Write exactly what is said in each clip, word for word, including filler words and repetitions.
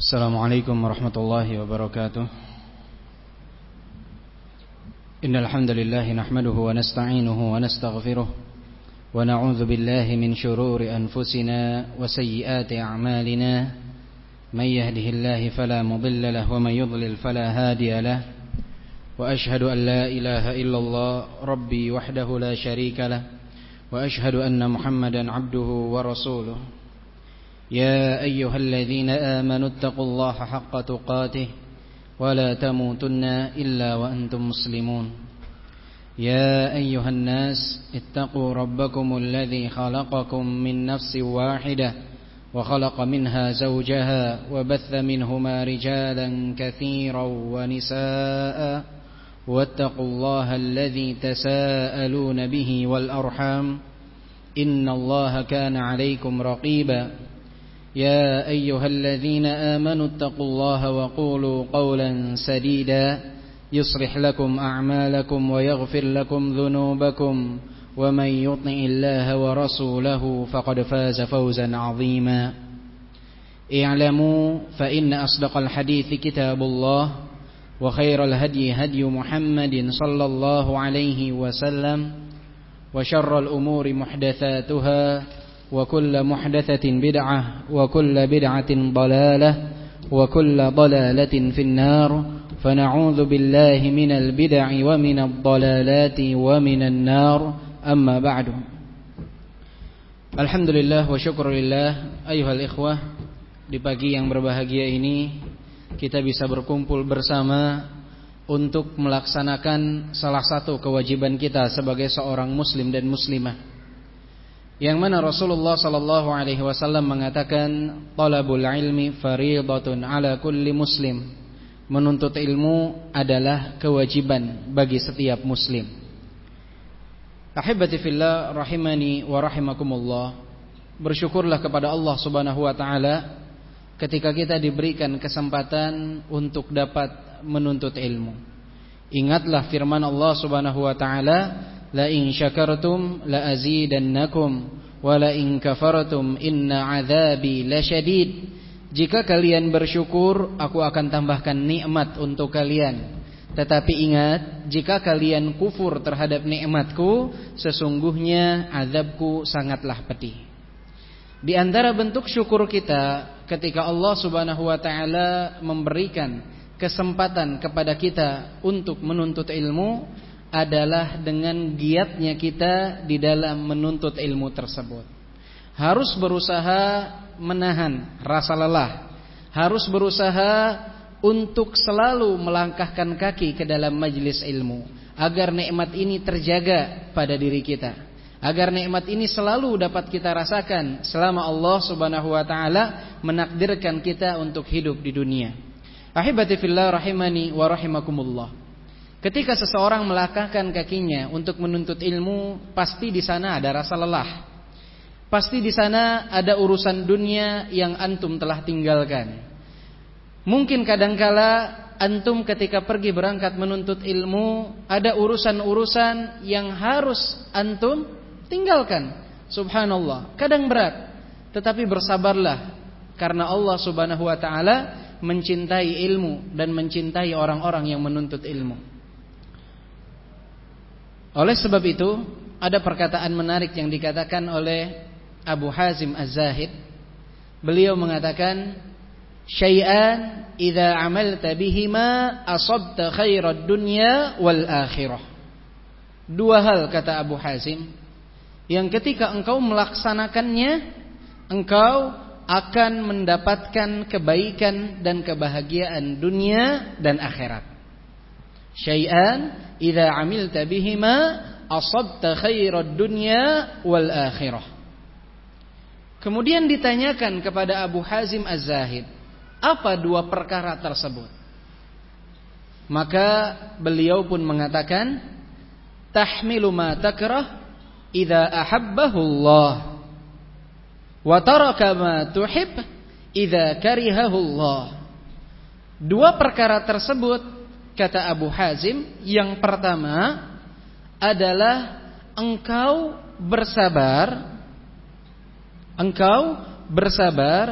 Assalamualaikum warahmatullahi wabarakatuh. Innal hamdalillah nahmaduhu wa nasta'inuhu wa nastaghfiruh wa na'udzu billahi min shururi anfusina wa sayyiati a'malina. May yahdihillahu fala mudilla lahu wa may yudlil fala hadiya lahu. Wa ashhadu an la ilaha illallah rabbi wahdahu la syarika lahu wa ashhadu anna Muhammadan 'abduhu wa rasuluh. يا أيها الذين آمنوا اتقوا الله حق تقاته ولا تموتن إلا وأنتم مسلمون. يا أيها الناس اتقوا ربكم الذي خلقكم من نفس واحدة وخلق منها زوجها وبث منهما رجالا كثيرا ونساء واتقوا الله الذي تساءلون به والأرحام إن الله كان عليكم رقيبا. يا أيها الذين آمنوا اتقوا الله وقولوا قولا سديدا يصلح لكم أعمالكم ويغفر لكم ذنوبكم ومن يطع الله ورسوله فقد فاز فوزا عظيما. اعلموا فإن أصدق الحديث كتاب الله وخير الهدي هدي محمد صلى الله عليه وسلم وشر الأمور محدثاتها وكل محدثة بدعة وكل بدعة ضلالة وكل ضلالة في النار فنعوذ بالله من البدع ومن الضلالات ومن النار أما بعد. Alhamdulillah wa syukurillah ayuhal ikhwah, di pagi yang berbahagia ini kita bisa berkumpul bersama untuk melaksanakan salah satu kewajiban kita sebagai seorang muslim dan muslimah, yang mana Rasulullah sallallahu alaihi wasallam mengatakan talabul ilmi fariidatun ala kulli muslim. Menuntut ilmu adalah kewajiban bagi setiap muslim. Ahibati fillah rahimani wa rahimakumullah. Bersyukurlah kepada Allah Subhanahu wa taala ketika kita diberikan kesempatan untuk dapat menuntut ilmu. Ingatlah firman Allah Subhanahu wa taala, la in syakartum la azidannakum wa la in kafartum inna adzabi lasyadid. Jika kalian bersyukur, aku akan tambahkan nikmat untuk kalian. Tetapi ingat, jika kalian kufur terhadap nikmatku, sesungguhnya azabku sangatlah pedih. Di antara bentuk syukur kita ketika Allah Subhanahu wa taala memberikan kesempatan kepada kita untuk menuntut ilmu adalah dengan giatnya kita di dalam menuntut ilmu tersebut. Harus berusaha menahan rasa lelah, harus berusaha untuk selalu melangkahkan kaki ke dalam majelis ilmu, agar nikmat ini terjaga pada diri kita, agar nikmat ini selalu dapat kita rasakan selama Allah Subhanahu wa taala menakdirkan kita untuk hidup di dunia. Ahibati fillah rahimani wa rahimakumullah. Ketika seseorang melangkahkan kakinya untuk menuntut ilmu, pasti di sana ada rasa lelah. Pasti di sana ada urusan dunia yang antum telah tinggalkan. Mungkin kadangkala antum ketika pergi berangkat menuntut ilmu, ada urusan-urusan yang harus antum tinggalkan. Subhanallah, kadang berat. Tetapi bersabarlah, karena Allah Subhanahu wa taala mencintai ilmu dan mencintai orang-orang yang menuntut ilmu. Oleh sebab itu, ada perkataan menarik yang dikatakan oleh Abu Hazim Az-Zahid. Beliau mengatakan, syai'an idza amalta bihima asabta khairad dunya wal akhirah. Dua hal, kata Abu Hazim, yang ketika engkau melaksanakannya, engkau akan mendapatkan kebaikan dan kebahagiaan dunia dan akhirat. Syai'an idza amilta bihima asabta khairad dunya wal akhirah. Kemudian ditanyakan kepada Abu Hazim Az-Zahid, apa dua perkara tersebut? Maka beliau pun mengatakan, tahmilu ma takrah idza ahabbahu Allah wa taraka ma tuhib idza karihahu Allah. Dua perkara tersebut, kata Abu Hazim, yang pertama adalah engkau bersabar, engkau bersabar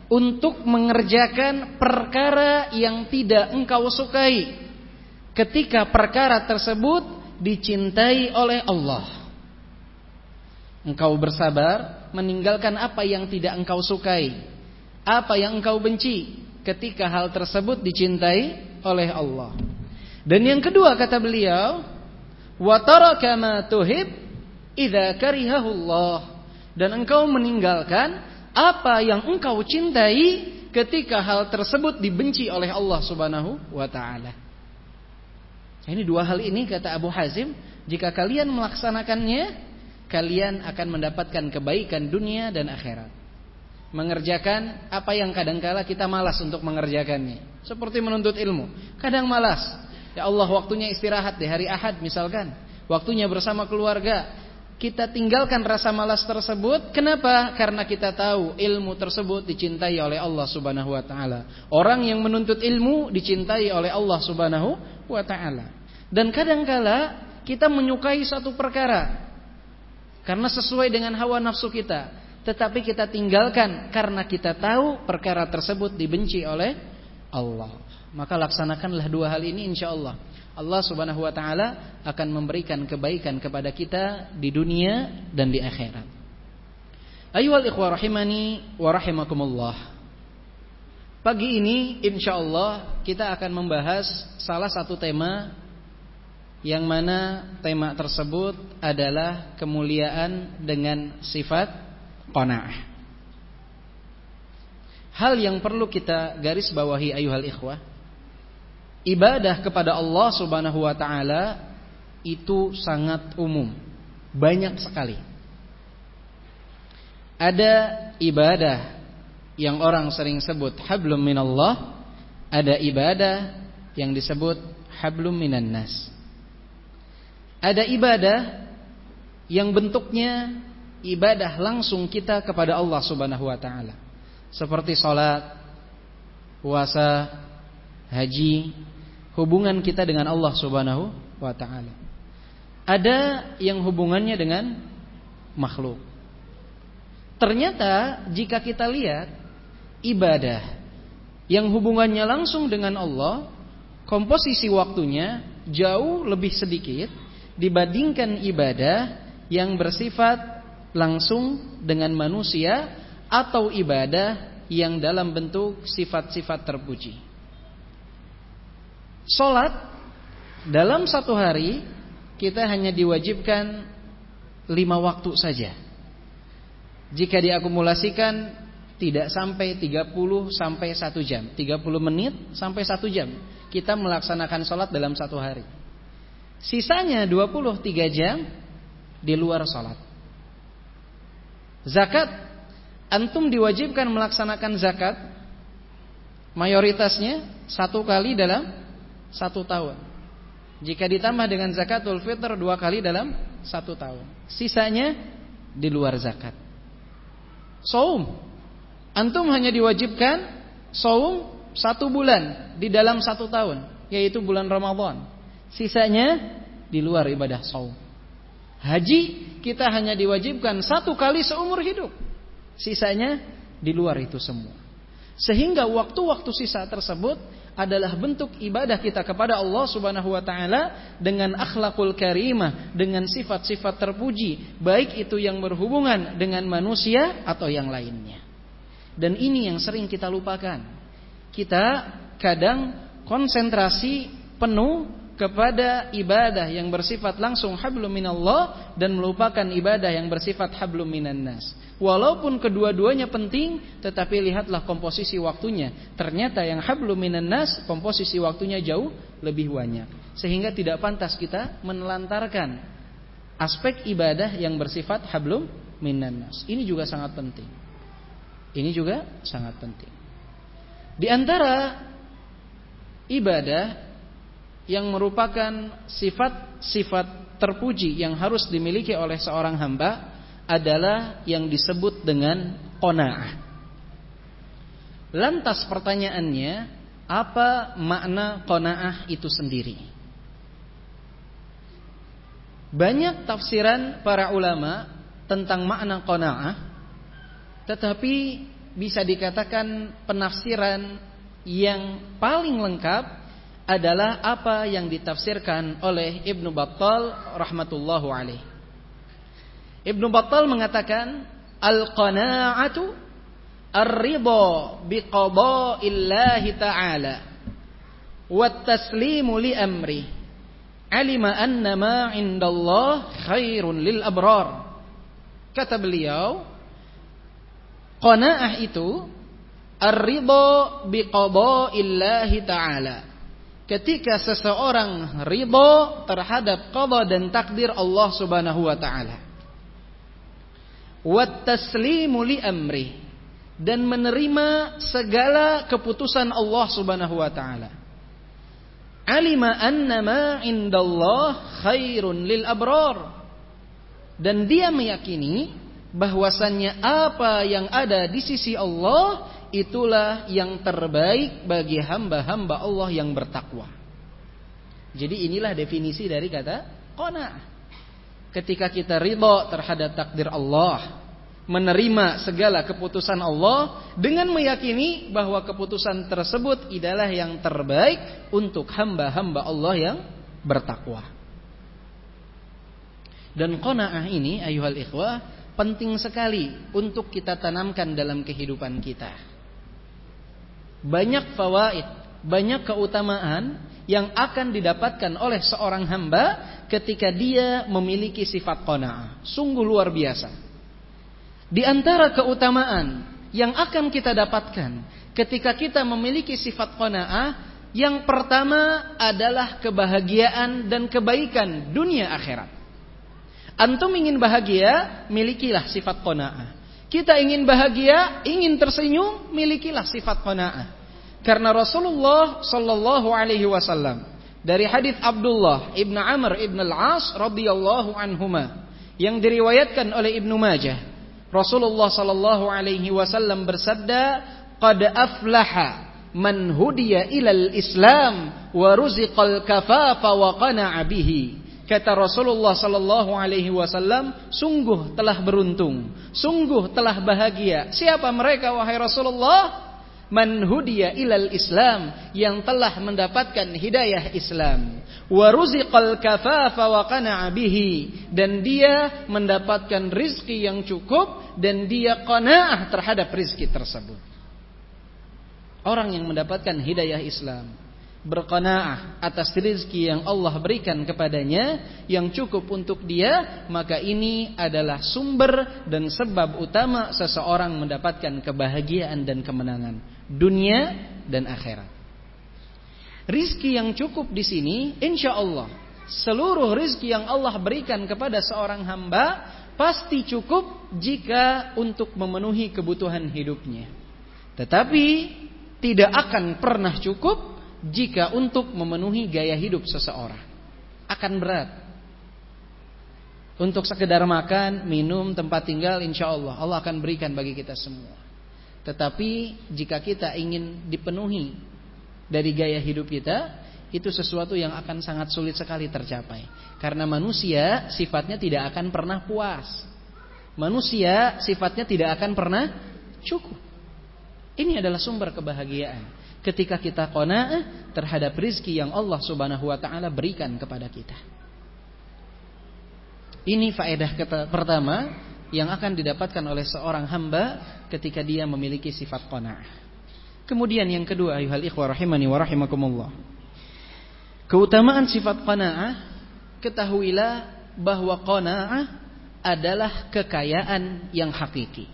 untuk mengerjakan perkara yang tidak engkau sukai ketika perkara tersebut dicintai oleh Allah. Engkau bersabar meninggalkan apa yang tidak engkau sukai, apa yang engkau benci ketika hal tersebut dicintai oleh Allah. Dan yang kedua kata beliau, wa taraka ma tuhib idza karihahu Allah, dan engkau meninggalkan apa yang engkau cintai ketika hal tersebut dibenci oleh Allah Subhanahu wa taala. Ini dua hal ini kata Abu Hazim, jika kalian melaksanakannya, kalian akan mendapatkan kebaikan dunia dan akhirat. Mengerjakan apa yang kadangkala kita malas untuk mengerjakannya, seperti menuntut ilmu. Kadang malas, ya Allah waktunya istirahat di hari Ahad misalkan, waktunya bersama keluarga. Kita tinggalkan rasa malas tersebut. Kenapa? Karena kita tahu ilmu tersebut dicintai oleh Allah Subhanahu wa taala. Orang yang menuntut ilmu dicintai oleh Allah Subhanahu wa taala. Dan kadangkala kita menyukai satu perkara karena sesuai dengan hawa nafsu kita, tetapi kita tinggalkan karena kita tahu perkara tersebut dibenci oleh Allah. Maka laksanakanlah dua hal ini, insyaallah Allah Subhanahu wa taala akan memberikan kebaikan kepada kita di dunia dan di akhirat. Ayyuhal ikhwah rahimani wa rahimakumullah. Pagi ini insyaallah kita akan membahas salah satu tema, yang mana tema tersebut adalah kemuliaan dengan sifat qanaah. Hal yang perlu kita garis bawahi ayyuhal ikhwah, ibadah kepada Allah Subhanahu wa taala itu sangat umum, banyak sekali. Ada ibadah yang orang sering sebut hablum minallah, ada ibadah yang disebut hablum minan nas. Ada ibadah yang bentuknya ibadah langsung kita kepada Allah Subhanahu wa taala, seperti salat, puasa, haji, hubungan kita dengan Allah Subhanahu wa taala. Ada yang hubungannya dengan makhluk. Ternyata jika kita lihat ibadah yang hubungannya langsung dengan Allah, komposisi waktunya jauh lebih sedikit dibandingkan ibadah yang bersifat langsung dengan manusia atau ibadah yang dalam bentuk sifat-sifat terpuji. Salat dalam satu hari kita hanya diwajibkan lima waktu saja. Jika diakumulasikan tidak sampai tiga puluh sampai satu jam, tiga puluh menit sampai satu jam kita melaksanakan salat dalam satu hari. Sisanya dua puluh tiga jam di luar salat. Zakat, antum diwajibkan melaksanakan zakat mayoritasnya satu kali dalam satu tahun. Jika ditambah dengan zakatul fitr dua kali dalam satu tahun. Sisanya di luar zakat. Saum, antum hanya diwajibkan saum satu bulan di dalam satu tahun, yaitu bulan Ramadan. Sisanya di luar ibadah saum. Haji kita hanya diwajibkan satu kali seumur hidup. Sisanya di luar itu semua. Sehingga waktu-waktu sisa tersebut adalah bentuk ibadah kita kepada Allah Subhanahu wa taala dengan akhlakul karimah, dengan sifat-sifat terpuji, baik itu yang berhubungan dengan manusia atau yang lainnya. Dan ini yang sering kita lupakan. Kita kadang konsentrasi penuh kepada ibadah yang bersifat langsung hablum minallah dan melupakan ibadah yang bersifat hablum minan nas. Walaupun kedua-duanya penting, tetapi lihatlah komposisi waktunya. Ternyata yang hablum minan nas komposisi waktunya jauh lebih banyak, sehingga tidak pantas kita menelantarkan aspek ibadah yang bersifat hablum minan nas. Ini juga sangat penting. Ini juga sangat penting. Di antara ibadah yang merupakan sifat-sifat terpuji yang harus dimiliki oleh seorang hamba adalah yang disebut dengan qanaah. Lantas pertanyaannya, apa makna qanaah itu sendiri? Banyak tafsiran para ulama tentang makna qanaah, tetapi bisa dikatakan penafsiran yang paling lengkap adalah apa yang ditafsirkan oleh Ibnu Battal rahmatullahu alaih. Ibnu Battal mengatakan al-qana'atu ar-ridha biqada'illahi ta'ala wat taslimu li amri alima anna ma 'indallah khairun lil abrar. Kata beliau, qanaah itu ar-ridha biqada'illahi ta'ala. Ketika seseorang ridha terhadap qada dan takdir Allah Subhanahu wa taala. Wat taslimu li amri, dan menerima segala keputusan Allah Subhanahu wa taala. Alima anna ma 'indallah khairun lil abrar. Dan dia meyakini bahwasannya apa yang ada di sisi Allah itulah yang terbaik bagi hamba-hamba Allah yang bertakwa. Jadi inilah definisi dari kata qanaah. Ketika kita ridha terhadap takdir Allah, menerima segala keputusan Allah dengan meyakini bahwa keputusan tersebut adalah yang terbaik untuk hamba-hamba Allah yang bertakwa. Dan qanaah ini ayuhal ikhwah penting sekali untuk kita tanamkan dalam kehidupan kita. Banyak fawaid, banyak keutamaan yang akan didapatkan oleh seorang hamba ketika dia memiliki sifat qanaah. Sungguh luar biasa. Di antara keutamaan yang akan kita dapatkan ketika kita memiliki sifat qanaah, yang pertama adalah kebahagiaan dan kebaikan dunia akhirat. Antum ingin bahagia, milikilah sifat qanaah. Kita ingin bahagia, ingin tersenyum, milikilah sifat qanaah. Karena Rasulullah sallallahu alaihi wasallam dari hadis Abdullah ibn Amr ibn al-As radhiyallahu anhuma yang diriwayatkan oleh Ibnu Majah, Rasulullah sallallahu alaihi wasallam bersabda, "Qad aflaha man hudiya ilal Islam wa ruziqal kafafa wa qana'a bihi." Kata Rasulullah sallallahu alaihi wasallam, sungguh telah beruntung, sungguh telah bahagia. Siapa mereka wahai Rasulullah? Man hudiya ilal Islam, yang telah mendapatkan hidayah Islam. Wa ruziqal kafafa wa qana'a bihi, dan dia mendapatkan rizki yang cukup dan dia qanaah terhadap rizki tersebut. Orang yang mendapatkan hidayah Islam, berqanaah atas rezeki yang Allah berikan kepadanya yang cukup untuk dia, maka ini adalah sumber dan sebab utama seseorang mendapatkan kebahagiaan dan kemenangan dunia dan akhirat. Rizki yang cukup di sini, insya Allah seluruh rizki yang Allah berikan kepada seorang hamba pasti cukup jika untuk memenuhi kebutuhan hidupnya. Tetapi tidak akan pernah cukup jika untuk memenuhi gaya hidup seseorang. Akan berat. Untuk sekedar makan, minum, tempat tinggal, insya Allah Allah akan berikan bagi kita semua. Tetapi jika kita ingin dipenuhi dari gaya hidup kita, itu sesuatu yang akan sangat sulit sekali tercapai. Karena manusia sifatnya tidak akan pernah puas. Manusia sifatnya tidak akan pernah cukup. Ini adalah sumber kebahagiaan ketika kita qanaah terhadap rizki yang Allah Subhanahu wa taala berikan kepada kita. Ini faedah pertama yang akan didapatkan oleh seorang hamba ketika dia memiliki sifat qanaah. Kemudian yang kedua, ayuhal ikhwah rahimani wa rahimakumullah. Keutamaan sifat qanaah, ketahuilah bahwa qanaah adalah kekayaan yang hakiki.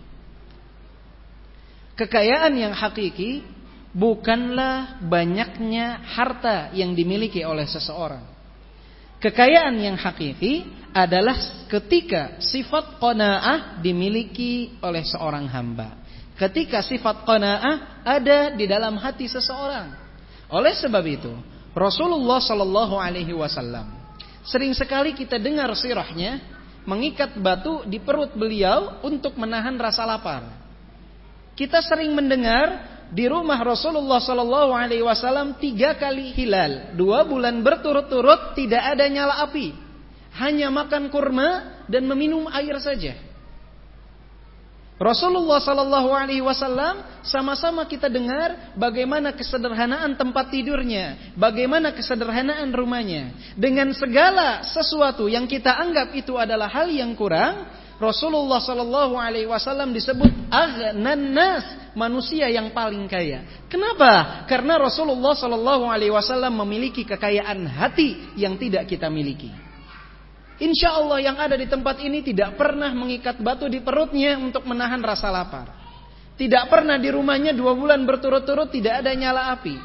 Kekayaan yang hakiki bukanlah banyaknya harta yang dimiliki oleh seseorang. Kekayaan yang hakiki adalah ketika sifat qanaah dimiliki oleh seorang hamba. Ketika sifat qanaah ada di dalam hati seseorang. Oleh sebab itu, Rasulullah sallallahu alaihi wasallam sering sekali kita dengar sirahnya mengikat batu di perut beliau untuk menahan rasa lapar. Kita sering mendengar di rumah Rasulullah sallallahu alaihi wasallam tiga kali hilal, dua bulan berturut-turut tidak ada nyala api, hanya makan kurma dan meminum air saja. Rasulullah sallallahu alaihi wasallam sama-sama kita dengar bagaimana kesederhanaan tempat tidurnya, bagaimana kesederhanaan rumahnya. Dengan segala sesuatu yang kita anggap itu adalah hal yang kurang, Rasulullah sallallahu alaihi wasallam disebut aghnan nas, manusia yang paling kaya. Kenapa? Karena Rasulullah sallallahu alaihi wasallam memiliki kekayaan hati yang tidak kita miliki. Insya Allah yang ada di tempat ini tidak pernah mengikat batu di perutnya untuk menahan rasa lapar. Tidak pernah di rumahnya dua bulan berturut-turut tidak ada nyala api.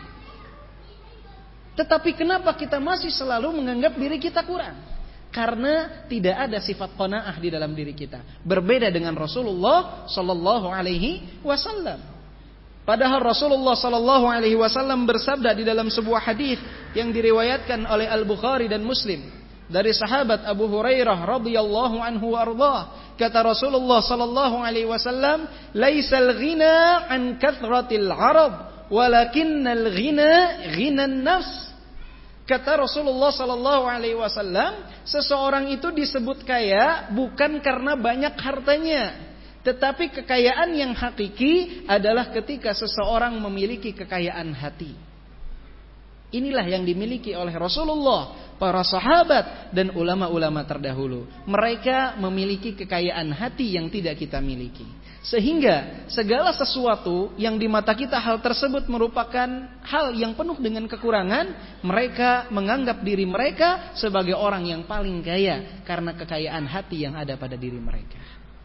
Tetapi kenapa kita masih selalu menganggap diri kita kurang? Karena tidak ada sifat qanaah di dalam diri kita. Berbeda dengan Rasulullah sallallahu alaihi wasallam. Padahal Rasulullah sallallahu alaihi wasallam bersabda di dalam sebuah hadis yang diriwayatkan oleh Al-Bukhari dan Muslim. Dari sahabat Abu Hurairah radhiyallahu anhu warḍah, kata Rasulullah sallallahu alaihi wasallam, "Laisal ghina an kathratil 'arab, walakinnal ghina ghinan nafs." Kata Rasulullah sallallahu alaihi wasallam, seseorang itu disebut kaya bukan karena banyak hartanya, tetapi kekayaan yang hakiki adalah ketika seseorang memiliki kekayaan hati. Inilah yang dimiliki oleh Rasulullah, para sahabat, dan ulama-ulama terdahulu. Mereka memiliki kekayaan hati yang tidak kita miliki. Sehingga segala sesuatu yang di mata kita hal tersebut merupakan hal yang penuh dengan kekurangan, mereka menganggap diri mereka sebagai orang yang paling kaya karena kekayaan hati yang ada pada diri mereka.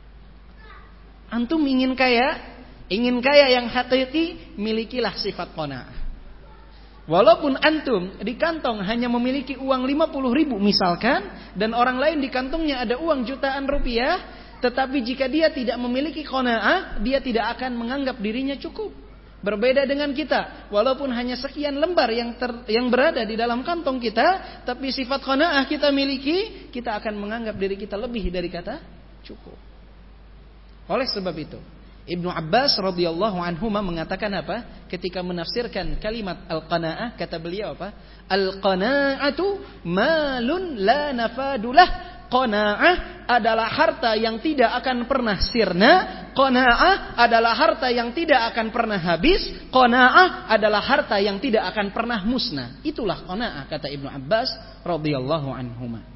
Antum ingin kaya? Ingin kaya yang hakiki? Milikilah sifat qanaah. Walaupun antum di kantong hanya memiliki uang lima puluh ribu misalkan, dan orang lain di kantongnya ada uang jutaan rupiah, tetapi jika dia tidak memiliki qanaah, dia tidak akan menganggap dirinya cukup. Berbeda dengan kita, walaupun hanya sekian lembar yang ter, yang berada di dalam kantong kita, tapi sifat qanaah kita miliki, kita akan menganggap diri kita lebih dari kata cukup. Oleh sebab itu, Ibnu Abbas radhiyallahu anhuma mengatakan apa? Ketika menafsirkan kalimat al-qanaah, kata beliau apa? Al-qanaatu malun la nafadulah. Qanaah adalah harta yang tidak akan pernah sirna. Qanaah adalah harta yang tidak akan pernah habis. Qanaah adalah harta yang tidak akan pernah musnah. Itulah qanaah, kata Ibnu Abbas radhiyallahu anhuma.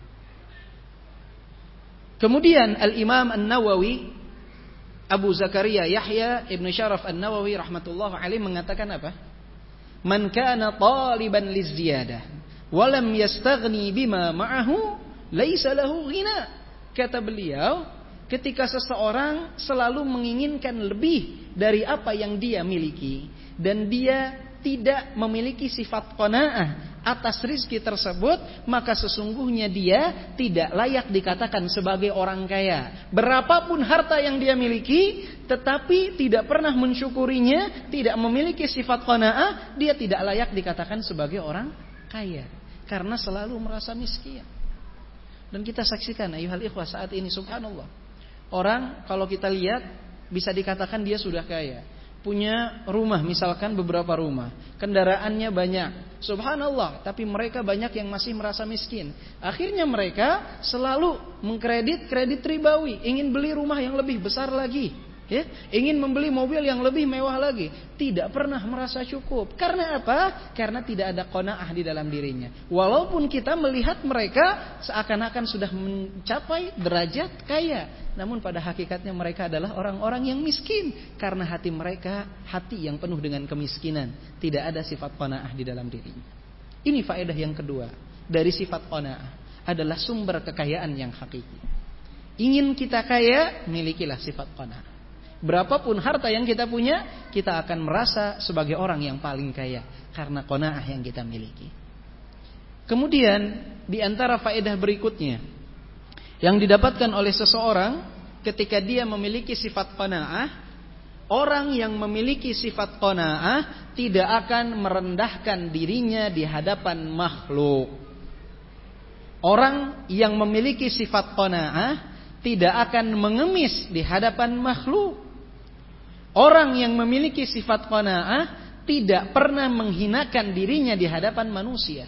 Kemudian Al-Imam An-Nawawi, Abu Zakaria Yahya Ibn Syaraf An-Nawawi rahmatullahi alaih mengatakan apa? Man kana taliban liziyadah wa lam yastaghni bima ma'ahu laisa lahu ghina. Kata beliau, ketika seseorang selalu menginginkan lebih dari apa yang dia miliki dan dia tidak memiliki sifat qanaah atas rizki tersebut, maka sesungguhnya dia tidak layak dikatakan sebagai orang kaya. Berapapun harta yang dia miliki, tetapi tidak pernah mensyukurinya, tidak memiliki sifat qanaah, dia tidak layak dikatakan sebagai orang kaya, karena selalu merasa miskin. Dan kita saksikan ayuhal ikhwah saat ini, subhanallah, orang kalau kita lihat bisa dikatakan dia sudah kaya, punya rumah misalkan beberapa rumah, kendaraannya banyak, subhanallah, tapi mereka banyak yang masih merasa miskin. Akhirnya mereka selalu mengkredit kredit ribawi, ingin beli rumah yang lebih besar lagi, ya, ingin membeli mobil yang lebih mewah lagi, tidak pernah merasa cukup. Karena apa? Karena tidak ada qanaah di dalam dirinya. Walaupun kita melihat mereka seakan-akan sudah mencapai derajat kaya, namun pada hakikatnya mereka adalah orang-orang yang miskin, karena hati mereka hati yang penuh dengan kemiskinan, tidak ada sifat qanaah di dalam dirinya. Ini faedah yang kedua dari sifat qanaah, adalah sumber kekayaan yang hakiki. Ingin kita kaya, milikilah sifat qanaah. Berapapun harta yang kita punya, kita akan merasa sebagai orang yang paling kaya karena qanaah yang kita miliki. Kemudian di antara faedah berikutnya yang didapatkan oleh seseorang ketika dia memiliki sifat qanaah, orang yang memiliki sifat qanaah tidak akan merendahkan dirinya di hadapan makhluk. Orang yang memiliki sifat qanaah tidak akan mengemis di hadapan makhluk. Orang yang memiliki sifat qanaah tidak pernah menghinakan dirinya di hadapan manusia,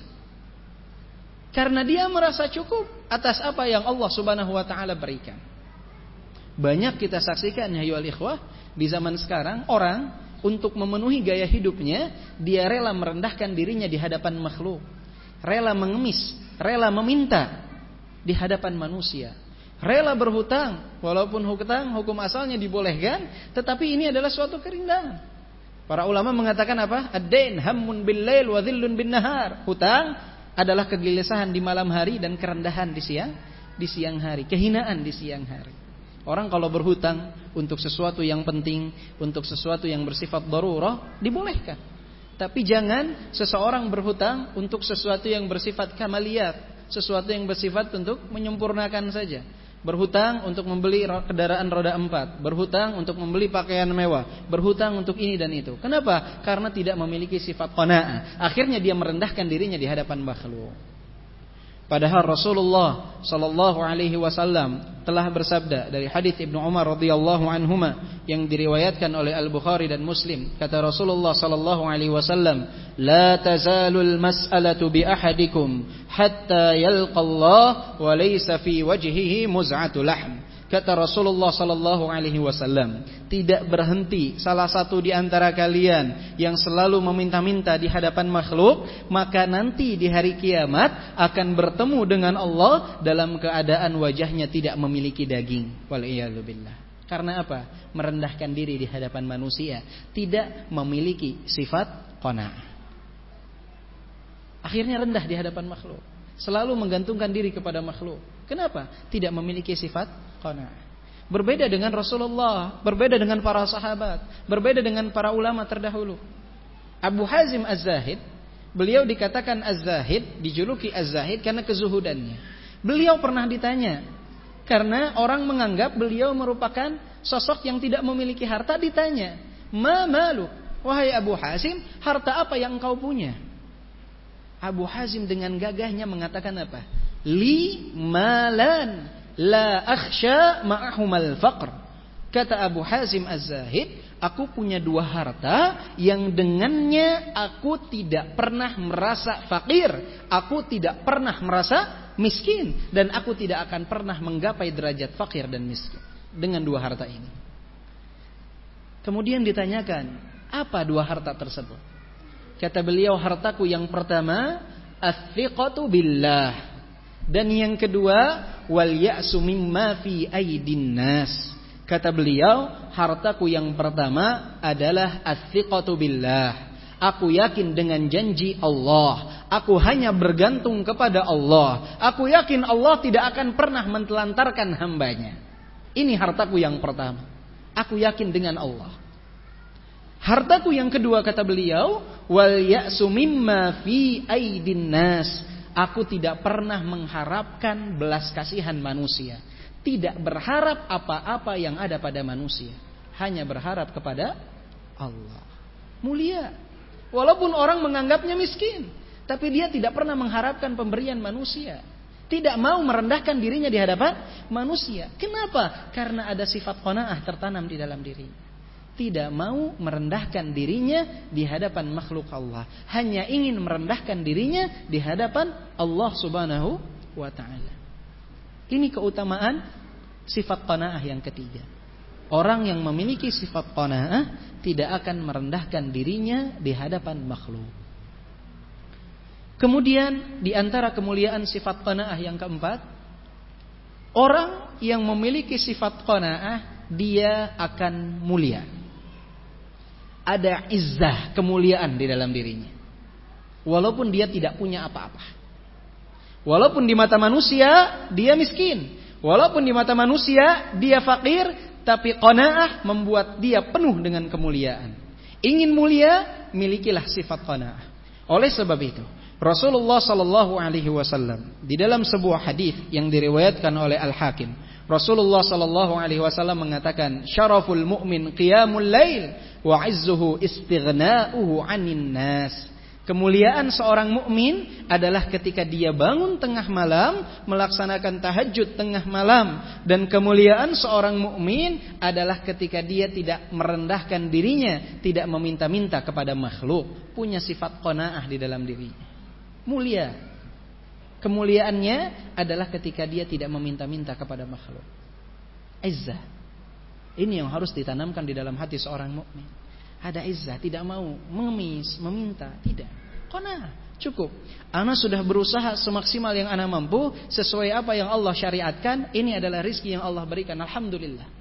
karena dia merasa cukup atas apa yang Allah Subhanahu wa taala berikan. Banyak kita saksikan ya ayyuhal ikhwah, di zaman sekarang orang untuk memenuhi gaya hidupnya, dia rela merendahkan dirinya di hadapan makhluk, rela mengemis, rela meminta di hadapan manusia, rela berhutang walaupun hutang hukum asalnya dibolehkan, tetapi ini adalah suatu kerindahan. Para ulama mengatakan apa? Ad-dain hammun bil-lail wa dhillun bin-nahar. Hutang adalah kegelisahan di malam hari dan kerendahan di siang di siang hari, kehinaan di siang hari. Orang kalau berhutang untuk sesuatu yang penting, untuk sesuatu yang bersifat darurah, dibolehkan. Tapi jangan seseorang berhutang untuk sesuatu yang bersifat kamaliyat, sesuatu yang bersifat untuk menyempurnakan saja. Berhutang untuk membeli kendaraan roda empat, berhutang untuk membeli pakaian mewah, berhutang untuk ini dan itu. Kenapa? Karena tidak memiliki sifat qanaah. Akhirnya dia merendahkan dirinya di hadapan makhluk. Padahal Rasulullah sallallahu alaihi wasallam telah bersabda dari hadis Ibnu Umar radhiyallahu anhuma yang diriwayatkan oleh Al-Bukhari dan Muslim. Kata Rasulullah sallallahu alaihi wasallam, "La tazalul mas'alatu bi ahadikum hatta yalqa Allah wa laysa fi wajhihi muz'atu lahm." Kata Rasulullah sallallahu alaihi wasallam, tidak berhenti salah satu di antara kalian yang selalu meminta-minta di hadapan makhluk, maka nanti di hari kiamat akan bertemu dengan Allah dalam keadaan wajahnya tidak memiliki daging. Wal'iyadzubillah. Karena apa? Merendahkan diri di hadapan manusia, tidak memiliki sifat qanaah. Akhirnya rendah di hadapan makhluk, selalu menggantungkan diri kepada makhluk. Kenapa? Tidak memiliki sifat qanaah. Berbeda dengan Rasulullah, berbeda dengan para sahabat, berbeda dengan para ulama terdahulu. Abu Hazim Az-Zahid, beliau dikatakan Az-Zahid, dijuluki Az-Zahid karena kezuhudannya. Beliau pernah ditanya, karena orang menganggap beliau merupakan sosok yang tidak memiliki harta, ditanya, "Ma maluk?" Wahai Abu Hazim, harta apa yang engkau punya? Abu Hazim dengan gagahnya mengatakan apa? Li malan la akhsha ma'ahumal faqr. Kata Abu Hazim Az-Zahid, aku punya dua harta yang dengannya aku tidak pernah merasa fakir, aku tidak pernah merasa miskin, dan aku tidak akan pernah menggapai derajat fakir dan miskin dengan dua harta ini. Kemudian ditanyakan, apa dua harta tersebut? Kata beliau, hartaku yang pertama as-thiqatu billah, dan yang kedua wal ya'su mimma fi aidin nas. Kata beliau, hartaku yang pertama adalah as-thiqatu billah. Aku yakin dengan janji Allah. Aku hanya bergantung kepada Allah. Aku yakin Allah tidak akan pernah mentelantarkan hambanya. Ini hartaku yang pertama. Aku yakin dengan Allah. Hartaku yang kedua, kata beliau, wal ya'su mimma fi aidin nas. Aku tidak pernah mengharapkan belas kasihan manusia, tidak berharap apa-apa yang ada pada manusia, hanya berharap kepada Allah. Mulia, walaupun orang menganggapnya miskin, tapi dia tidak pernah mengharapkan pemberian manusia, tidak mau merendahkan dirinya di hadapan manusia. Kenapa? Karena ada sifat qanaah tertanam di dalam dirinya. Tidak mau merendahkan dirinya di hadapan makhluk Allah, hanya ingin merendahkan dirinya di hadapan Allah Subhanahu wa ta'ala. Ini keutamaan sifat qanaah yang ketiga. Orang yang memiliki sifat qanaah tidak akan merendahkan dirinya di hadapan makhluk. Kemudian di antara kemuliaan sifat qanaah yang keempat, orang yang memiliki sifat qanaah dia akan mulia. Ada izzah, kemuliaan di dalam dirinya. Walaupun dia tidak punya apa-apa. Walaupun di mata manusia dia miskin. Walaupun di mata manusia dia fakir, tapi qanaah membuat dia penuh dengan kemuliaan. Ingin mulia, milikilah sifat qanaah. Oleh sebab itu, Rasulullah sallallahu alaihi wasallam di dalam sebuah hadis yang diriwayatkan oleh Al-Hakim, Rasulullah sallallahu alaihi wasallam mengatakan, "Syaraful mu'min qiyamul lail wa 'izzuhu istighna'uhu 'anil nas." Kemuliaan seorang mukmin adalah ketika dia bangun tengah malam melaksanakan tahajud tengah malam, dan kemuliaan seorang mukmin adalah ketika dia tidak merendahkan dirinya, tidak meminta-minta kepada makhluk, punya sifat qanaah di dalam dirinya. Mulia. Kemuliaannya adalah ketika dia tidak meminta-minta kepada makhluk. Izzah. Ini yang harus ditanamkan di dalam hati seorang mukmin. Ada izzah, tidak mau mengemis, meminta, tidak. Qanaah, cukup. Ana sudah berusaha semaksimal yang ana mampu sesuai apa yang Allah syariatkan. Ini adalah rizki yang Allah berikan, alhamdulillah.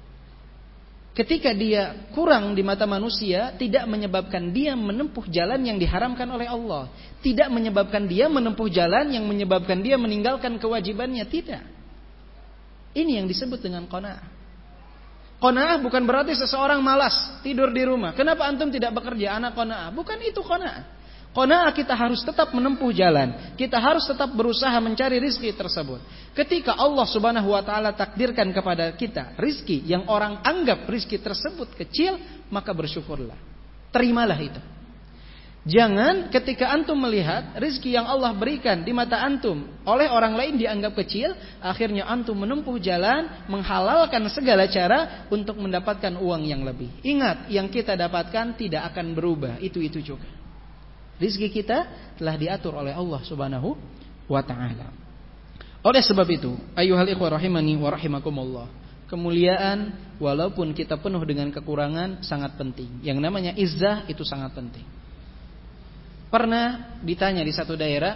Ketika dia kurang di mata manusia, tidak menyebabkan dia menempuh jalan yang diharamkan oleh Allah. Tidak menyebabkan dia menempuh jalan yang menyebabkan dia meninggalkan kewajibannya. Tidak. Ini yang disebut dengan qanaah. Qanaah bukan berarti seseorang malas tidur di rumah. Kenapa antum tidak bekerja? Anak qanaah. Bukan itu qanaah. Qanaah kita harus tetap menempuh jalan. Kita harus tetap berusaha mencari rizki tersebut. Ketika Allah subhanahu wa ta'ala takdirkan kepada kita rizki yang orang anggap rizki tersebut kecil, maka bersyukurlah. Terimalah itu. Jangan ketika antum melihat rizki yang Allah berikan di mata antum oleh orang lain dianggap kecil, akhirnya antum menempuh jalan menghalalkan segala cara untuk mendapatkan uang yang lebih. Ingat, yang kita dapatkan tidak akan berubah. Itu-itu juga. Rizki kita telah diatur oleh Allah subhanahu wa ta'ala. Oleh sebab itu, ayyuhal ikhwah rahimani wa rahimakumullah, kemuliaan walaupun kita penuh dengan kekurangan sangat penting. Yang namanya izzah itu sangat penting. Pernah ditanya di satu daerah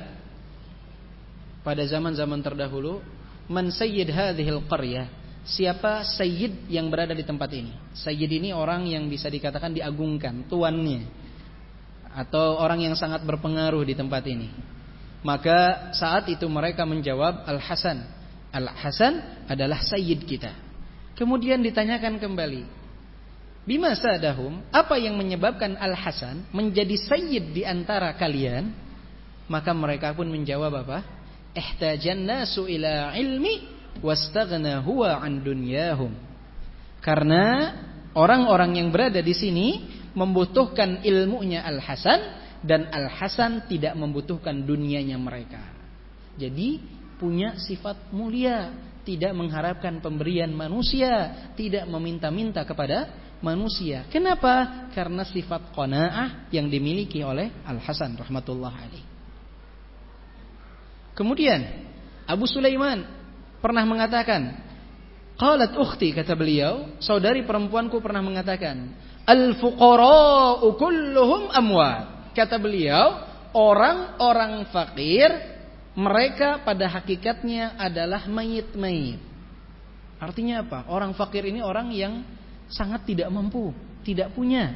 pada zaman-zaman terdahulu, man sayyid hadhil qaryah, siapa sayyid yang berada di tempat ini? Sayyid ini orang yang bisa dikatakan diagungkan, tuannya, atau orang yang sangat berpengaruh di tempat ini. Maka saat itu mereka menjawab Al-Hasan. Al-Hasan adalah sayyid kita. Kemudian ditanyakan kembali, bima sadahum, apa yang menyebabkan Al-Hasan menjadi sayyid di antara kalian? Maka mereka pun menjawab apa? Ihtajan nasu ila ilmi wastaghna huwa an dunyahum. Karena orang-orang yang berada di sini membutuhkan ilmunya Al-Hasan, dan Al-Hasan tidak membutuhkan dunianya mereka. Jadi punya sifat mulia, tidak mengharapkan pemberian manusia, tidak meminta-minta kepada manusia. Kenapa? Karena sifat qanaah yang dimiliki oleh Al-Hasan rahmatullah alaih. Kemudian Abu Sulaiman pernah mengatakan, qalat ukhti, kata beliau, saudari perempuanku pernah mengatakan, al-fuqara'u kulluhum amwat. Kata beliau, orang-orang fakir mereka pada hakikatnya adalah mayit-mayit. Artinya apa? Orang fakir ini orang yang sangat tidak mampu, tidak punya.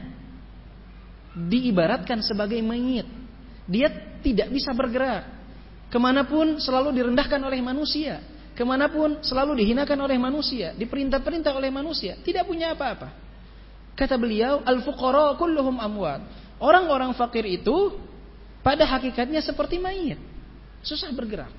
Diibaratkan sebagai mayit. Dia tidak bisa bergerak. Kemanapun selalu direndahkan oleh manusia. Kemanapun selalu dihinakan oleh manusia. Diperintah-perintah oleh manusia. Tidak punya apa-apa. Kata beliau, al-fuqara kulluhum amwat. Orang-orang fakir itu pada hakikatnya seperti mayit, susah bergerak.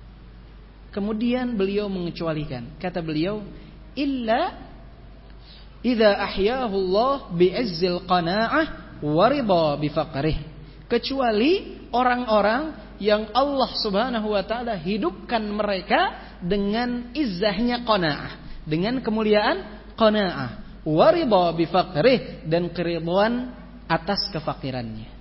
Kemudian beliau mengecualikan. Kata beliau, illa idza ahyahu Allah bi'izzil qanaa'ah wa ridha bi faqrih. Kecuali orang-orang yang Allah Subhanahu wa taala hidupkan mereka dengan izzahnya qanaa'ah, dengan kemuliaan qanaa'ah. Waridha bifaqrih, dan keridhaan atas kefakirannya.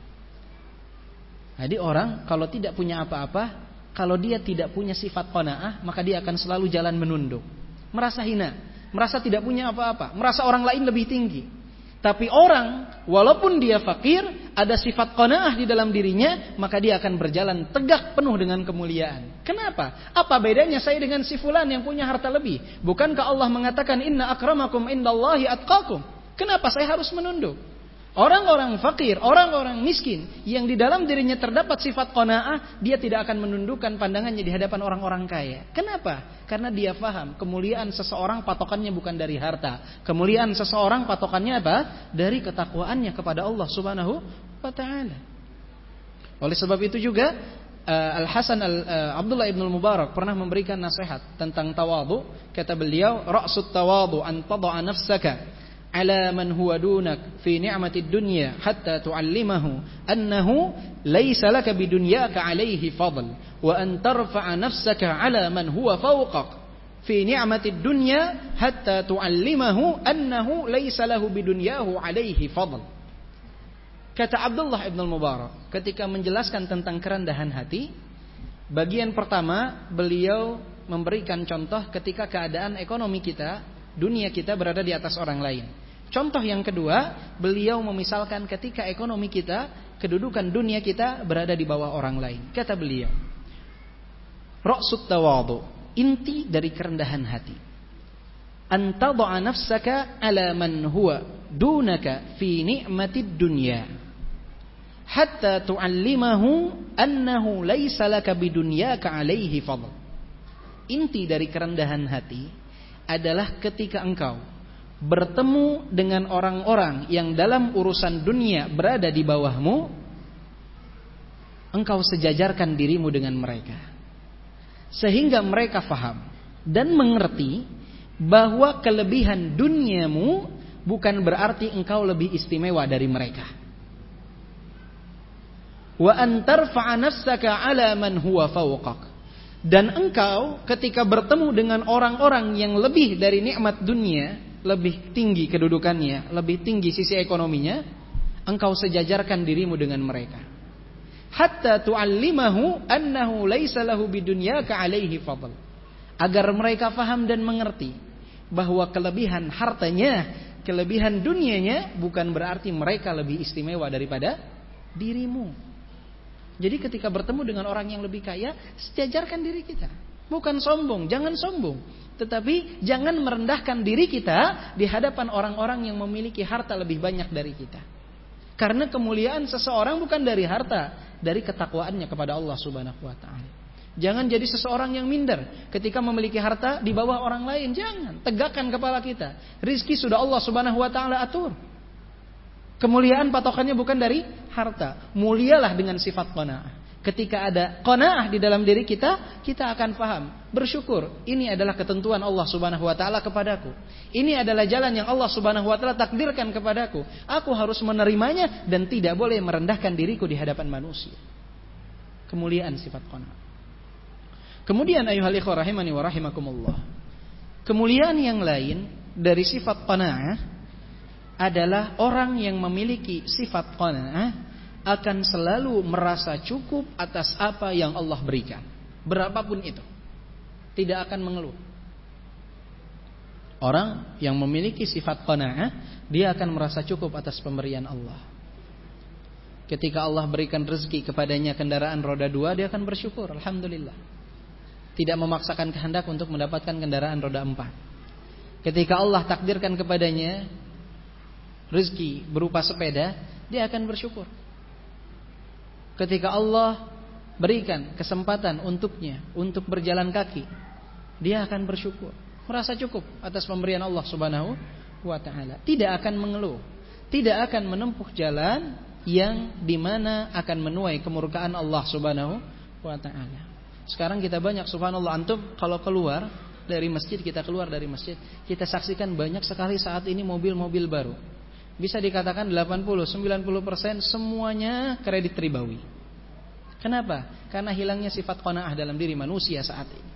Jadi orang kalau tidak punya apa-apa, kalau dia tidak punya sifat qanaah, maka dia akan selalu jalan menunduk, merasa hina, merasa tidak punya apa-apa, merasa orang lain lebih tinggi. Tapi orang walaupun dia fakir, ada sifat qanaah di dalam dirinya, maka dia akan berjalan tegak penuh dengan kemuliaan. Kenapa? Apa bedanya saya dengan si fulan yang punya harta lebih? Bukankah Allah mengatakan inna akramakum indallahi atqakum? Kenapa saya harus menunduk? Orang-orang fakir, orang-orang miskin yang di dalam dirinya terdapat sifat qanaah, dia tidak akan menundukkan pandangannya di hadapan orang-orang kaya. Kenapa? Karena dia faham kemuliaan seseorang patokannya bukan dari harta. Kemuliaan seseorang patokannya apa? Dari ketakwaannya kepada Allah Subhanahu wa taala. Oleh sebab itu juga Al-Hasan Abdullah ibn al-Mubarak pernah memberikan nasihat tentang tawadhu. Kata beliau, ra'sut tawadhu an tad'a nafsaka ala man huwa dunak fi ni'matid dunya hatta tu'allimahu annahu laysa laka bidunyaka alayhi fadl wa an tarfa'a nafsaka ala man huwa fawqak fi ni'matid dunya hatta tu'allimahu annahu laysa lahu bidunyahu alayhi fadl. Kata Abdullah ibn al-Mubarak ketika menjelaskan tentang kerendahan hati, bagian pertama beliau memberikan contoh ketika keadaan ekonomi kita dunia kita berada di atas orang lain. Contoh yang kedua, beliau memisalkan ketika ekonomi kita, kedudukan dunia kita berada di bawah orang lain. Kata beliau, ra'sut tawadhu, inti dari kerendahan hati. Antadha nafsaka ala man huwa dunaka fi ni'matid dunya hatta tu'allimahu annahu laysa laka bidunyaka alaihi fadl. Inti dari kerendahan hati adalah ketika engkau bertemu dengan orang-orang yang dalam urusan dunia berada di bawahmu, engkau sejajarkan dirimu dengan mereka sehingga mereka faham dan mengerti bahwa kelebihan duniamu bukan berarti engkau lebih istimewa dari mereka. Wa an tarfa'a nafsaka 'ala man huwa fawqak. Dan engkau ketika bertemu dengan orang-orang yang lebih dari nikmat dunia, lebih tinggi kedudukannya, lebih tinggi sisi ekonominya, engkau sejajarkan dirimu dengan mereka. Hatta tu'allimahu annahu laisa lahu bidunyaka 'alaihi fadl. Agar mereka faham dan mengerti bahwa kelebihan hartanya, kelebihan dunianya bukan berarti mereka lebih istimewa daripada dirimu. Jadi ketika bertemu dengan orang yang lebih kaya, sejajarkan diri kita. Bukan sombong, jangan sombong. Tetapi jangan merendahkan diri kita di hadapan orang-orang yang memiliki harta lebih banyak dari kita. Karena kemuliaan seseorang bukan dari harta, dari ketakwaannya kepada Allah Subhanahu wa taala. Jangan jadi seseorang yang minder ketika memiliki harta di bawah orang lain. Jangan, tegakkan kepala kita. Rizki sudah Allah Subhanahu wa taala atur. Kemuliaan patokannya bukan dari harta. Mulialah dengan sifat qanaah. Ketika ada qanaah di dalam diri kita, kita akan paham, bersyukur, ini adalah ketentuan Allah Subhanahu wa taala kepadaku. Ini adalah jalan yang Allah Subhanahu wa taala takdirkan kepadaku. Aku harus menerimanya dan tidak boleh merendahkan diriku di hadapan manusia. Kemuliaan sifat qanaah. Kemudian ayuhal ikhwah rahimani wa rahimakumullah. Kemuliaan yang lain dari sifat qanaah adalah orang yang memiliki sifat qanaah akan selalu merasa cukup atas apa yang Allah berikan, berapapun itu. Tidak akan mengeluh. Orang yang memiliki sifat qanaah, dia akan merasa cukup atas pemberian Allah. Ketika Allah berikan rezeki kepadanya kendaraan roda dua, dia akan bersyukur, alhamdulillah. Tidak memaksakan kehendak untuk mendapatkan kendaraan roda empat. Ketika Allah takdirkan kepadanya rezeki berupa sepeda, dia akan bersyukur. Ketika Allah berikan kesempatan untuknya untuk berjalan kaki, dia akan bersyukur, merasa cukup atas pemberian Allah Subhanahu wa taala. Tidak akan mengeluh, tidak akan menempuh jalan yang dimana akan menuai kemurkaan Allah Subhanahu wa taala. Sekarang kita banyak, subhanallah, antum kalau keluar dari masjid, kita keluar dari masjid, kita saksikan banyak sekali saat ini mobil-mobil baru. Bisa dikatakan delapan puluh sampai sembilan puluh persen semuanya kredit ribawi. Kenapa? Karena hilangnya sifat qanaah dalam diri manusia saat ini.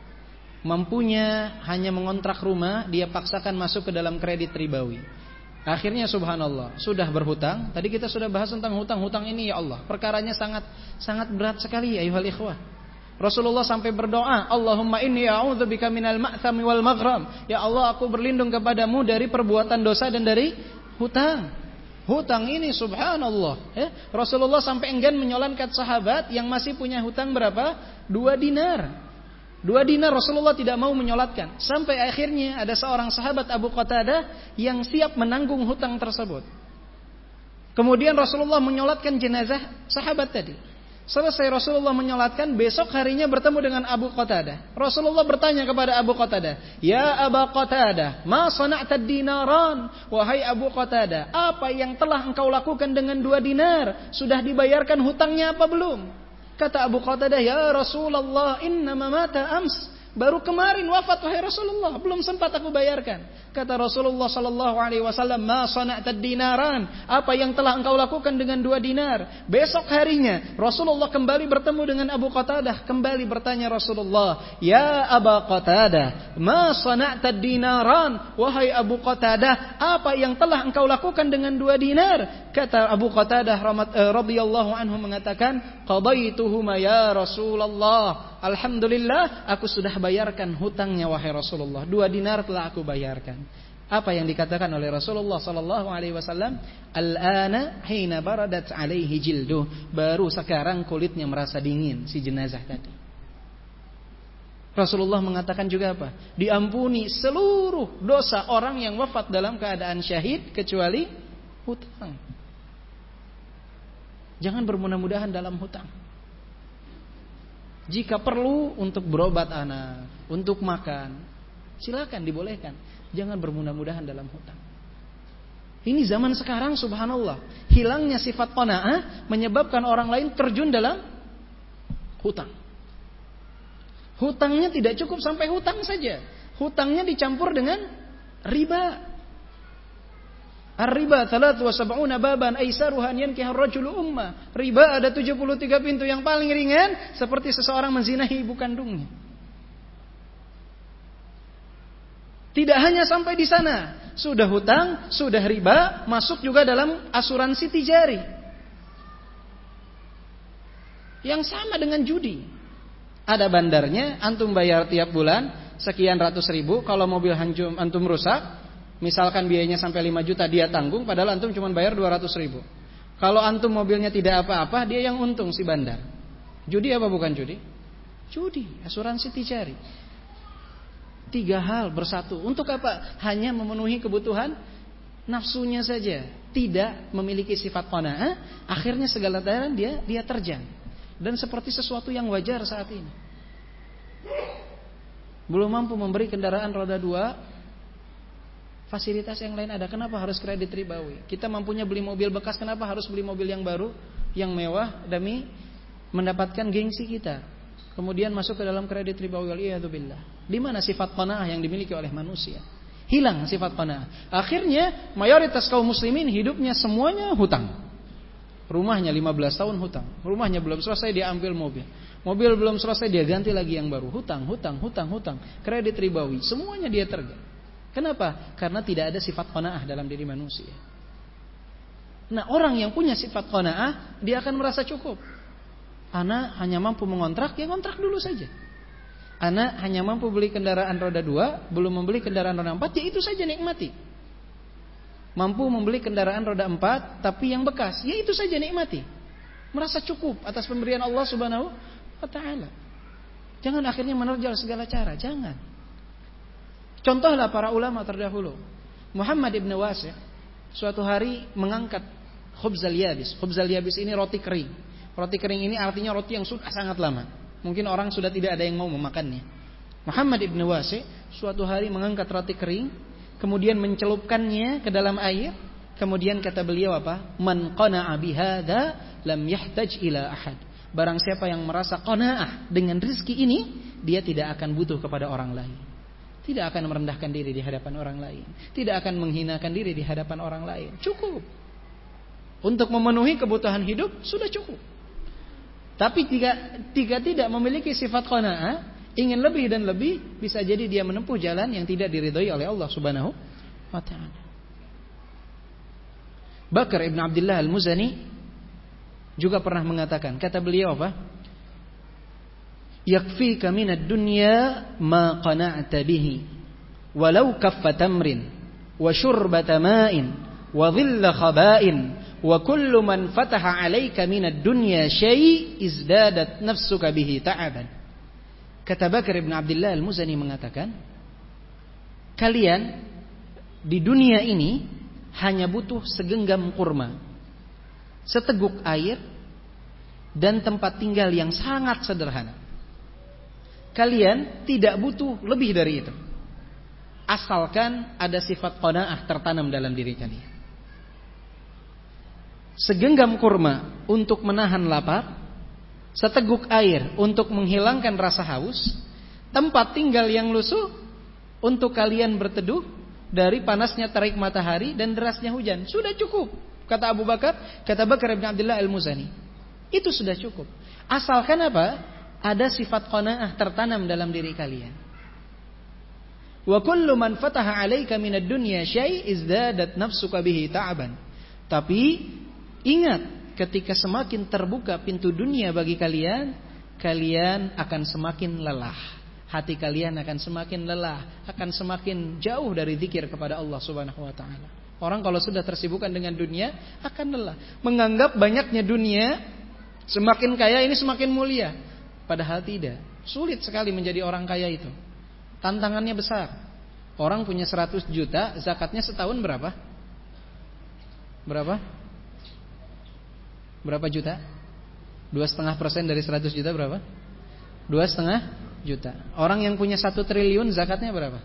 Mampunya hanya mengontrak rumah, dia paksakan masuk ke dalam kredit ribawi. Akhirnya subhanallah, sudah berhutang. Tadi kita sudah bahas tentang hutang-hutang ini, ya Allah, perkaranya sangat sangat berat sekali, ya ayuhal ikhwah. Rasulullah sampai berdoa, Allahumma inni a'udzubika minal ma'thami wal maghram. Ya Allah, aku berlindung kepadamu dari perbuatan dosa dan dari hutang. Hutang ini subhanallah, ya. Rasulullah sampai enggan menyolonkan sahabat yang masih punya hutang berapa? Dua dinar. Dua dinar Rasulullah tidak mau menyolatkan. Sampai akhirnya ada seorang sahabat Abu Qatadah yang siap menanggung hutang tersebut. Kemudian Rasulullah menyolatkan jenazah sahabat tadi. Selesai Rasulullah menyolatkan, besok harinya bertemu dengan Abu Qatadah. Rasulullah bertanya kepada Abu Qatadah, Ya Abu Qatadah, ma sana'ta dinaran? Wahai Abu Qatadah, apa yang telah engkau lakukan dengan dua dinar? Sudah dibayarkan hutangnya apa belum? Kata Abu Qatadah, Ya Rasulullah, innama mata ams. Baru kemarin wafat wahai Rasulullah, belum sempat aku bayarkan. Kata Rasulullah sallallahu alaihi wasallam, "Ma sana'ta dinaran?" Apa yang telah engkau lakukan dengan dua dinar? Besok harinya Rasulullah kembali bertemu dengan Abu Qatadah, kembali bertanya Rasulullah, "Ya Abu Qatadah, ma sana'ta dinaran?" Wahai Abu Qatadah, apa yang telah engkau lakukan dengan dua dinar? Kata Abu Qatadah radhiyallahu anhu mengatakan, "Qadaituhuma ya Rasulullah." Alhamdulillah, aku sudah bayarkan hutangnya wahai Rasulullah. Dua dinar telah aku bayarkan. Apa yang dikatakan oleh Rasulullah sallallahu alaihi wasallam? Al-ana hina baradat alaihi jilduh. Baru sekarang kulitnya merasa dingin si jenazah tadi. Rasulullah mengatakan juga apa? Diampuni seluruh dosa orang yang wafat dalam keadaan syahid kecuali hutang. Jangan bermudah-mudahan dalam hutang. Jika perlu untuk berobat anak, untuk makan, silakan dibolehkan. Jangan bermudah-mudahan dalam hutang. Ini zaman sekarang subhanallah, hilangnya sifat qanaah menyebabkan orang lain terjun dalam hutang. Hutangnya tidak cukup sampai hutang saja. Hutangnya dicampur dengan riba. Ar-riba thalathu wa sab'una baban aisaruha an yankiha ar-rajulu ummah. Riba ada tujuh puluh tiga pintu yang paling ringan seperti seseorang menzinahi ibu kandungnya. Tidak hanya sampai di sana, sudah hutang, sudah riba, masuk juga dalam asuransi tijari. Yang sama dengan judi. Ada bandarnya, antum bayar tiap bulan sekian ratus ribu, kalau mobil hancur antum rusak, misalkan biayanya sampai lima juta dia tanggung, padahal antum cuma bayar dua ratus ribu. Kalau antum mobilnya tidak apa-apa, dia yang untung si bandar. Judi apa bukan judi? Judi, asuransi tijari. Tiga hal bersatu. Untuk apa? Hanya memenuhi kebutuhan nafsunya saja. Tidak memiliki sifat qanaah, akhirnya segala daran dia dia terjang. Dan seperti sesuatu yang wajar saat ini. Belum mampu memberi kendaraan roda dua, fasilitas yang lain ada. Kenapa harus kredit ribawi? Kita mampunya beli mobil bekas, kenapa harus beli mobil yang baru, yang mewah demi mendapatkan gengsi kita? Kemudian masuk ke dalam kredit ribawi. Waliyadzubillah. Di mana sifat qanaah yang dimiliki oleh manusia? Hilang sifat qanaah. Akhirnya mayoritas kaum muslimin hidupnya semuanya hutang. Rumahnya lima belas tahun hutang. Rumahnya belum selesai dia ambil mobil. Mobil belum selesai dia ganti lagi yang baru. Hutang, hutang, hutang, hutang. Kredit ribawi. Semuanya dia terjang. Kenapa? Karena tidak ada sifat qanaah dalam diri manusia. Nah, orang yang punya sifat qanaah, dia akan merasa cukup. Ana hanya mampu mengontrak, ya kontrak dulu saja. Ana hanya mampu beli kendaraan roda dua, belum membeli kendaraan roda empat, ya itu saja nikmati. Mampu membeli kendaraan roda empat, tapi yang bekas, ya itu saja nikmati. Merasa cukup atas pemberian Allah Subhanahu wa Ta'ala. Jangan akhirnya menerjal segala cara, jangan. Contohlah para ulama terdahulu. Muhammad ibn Wasi' suatu hari mengangkat khubzal yabis. Khubzal yabis ini roti kering. Roti kering ini artinya roti yang sudah sangat lama. Mungkin orang sudah tidak ada yang mau memakannya. Muhammad ibn Wasi' suatu hari mengangkat roti kering, kemudian mencelupkannya ke dalam air, kemudian kata beliau apa? Man qana'a bihadza lam yahtaj ila ahad. Barang siapa yang merasa qanaah dengan rezeki ini, dia tidak akan butuh kepada orang lain. Tidak akan merendahkan diri di hadapan orang lain. Tidak akan menghinakan diri di hadapan orang lain. Cukup. Untuk memenuhi kebutuhan hidup sudah cukup. Tapi jika, jika tidak memiliki sifat qanaah, ingin lebih dan lebih, bisa jadi dia menempuh jalan yang tidak diridhai oleh Allah Subhanahu wa Ta'ala. Bakar ibn Abdullah al-Muzani juga pernah mengatakan, kata beliau apa? Yakfika minad dunya ma qana'ta bihi walau kaffa tamrin wa syurbata ma'in wa dhilla khaba'in wa kullu man fataha 'alaika minad dunya syai' izdadat nafsuka bihi ta'aban. Kata Bakar ibn Abdullah al-Muzani mengatakan, kalian di dunia ini hanya butuh segenggam kurma, seteguk air, dan tempat tinggal yang sangat sederhana. Kalian tidak butuh lebih dari itu, asalkan ada sifat qanaah tertanam dalam diri kalian. Segenggam kurma untuk menahan lapar, seteguk air untuk menghilangkan rasa haus, tempat tinggal yang lusuh untuk kalian berteduh dari panasnya terik matahari dan derasnya hujan. Sudah cukup, kata Abu Bakar, kata Bakar bin Abdullah al-Muzani. Itu sudah cukup. Asalkan apa? Ada sifat qanaah tertanam dalam diri kalian. Wa kullu man fataha 'alaika minad dunya syai' izdadat nafsuka bihi ta'aban. Tapi ingat, ketika semakin terbuka pintu dunia bagi kalian, kalian akan semakin lelah. Hati kalian akan semakin lelah, akan semakin jauh dari zikir kepada Allah Subhanahu wa taala. Orang kalau sudah tersibukkan dengan dunia akan lelah, menganggap banyaknya dunia, semakin kaya ini semakin mulia. Padahal tidak. Sulit sekali menjadi orang kaya itu. Tantangannya besar. Orang punya seratus juta, zakatnya setahun berapa? Berapa? Berapa juta? Dua setengah persen dari seratus juta berapa? Dua setengah juta. Orang yang punya satu triliun zakatnya berapa?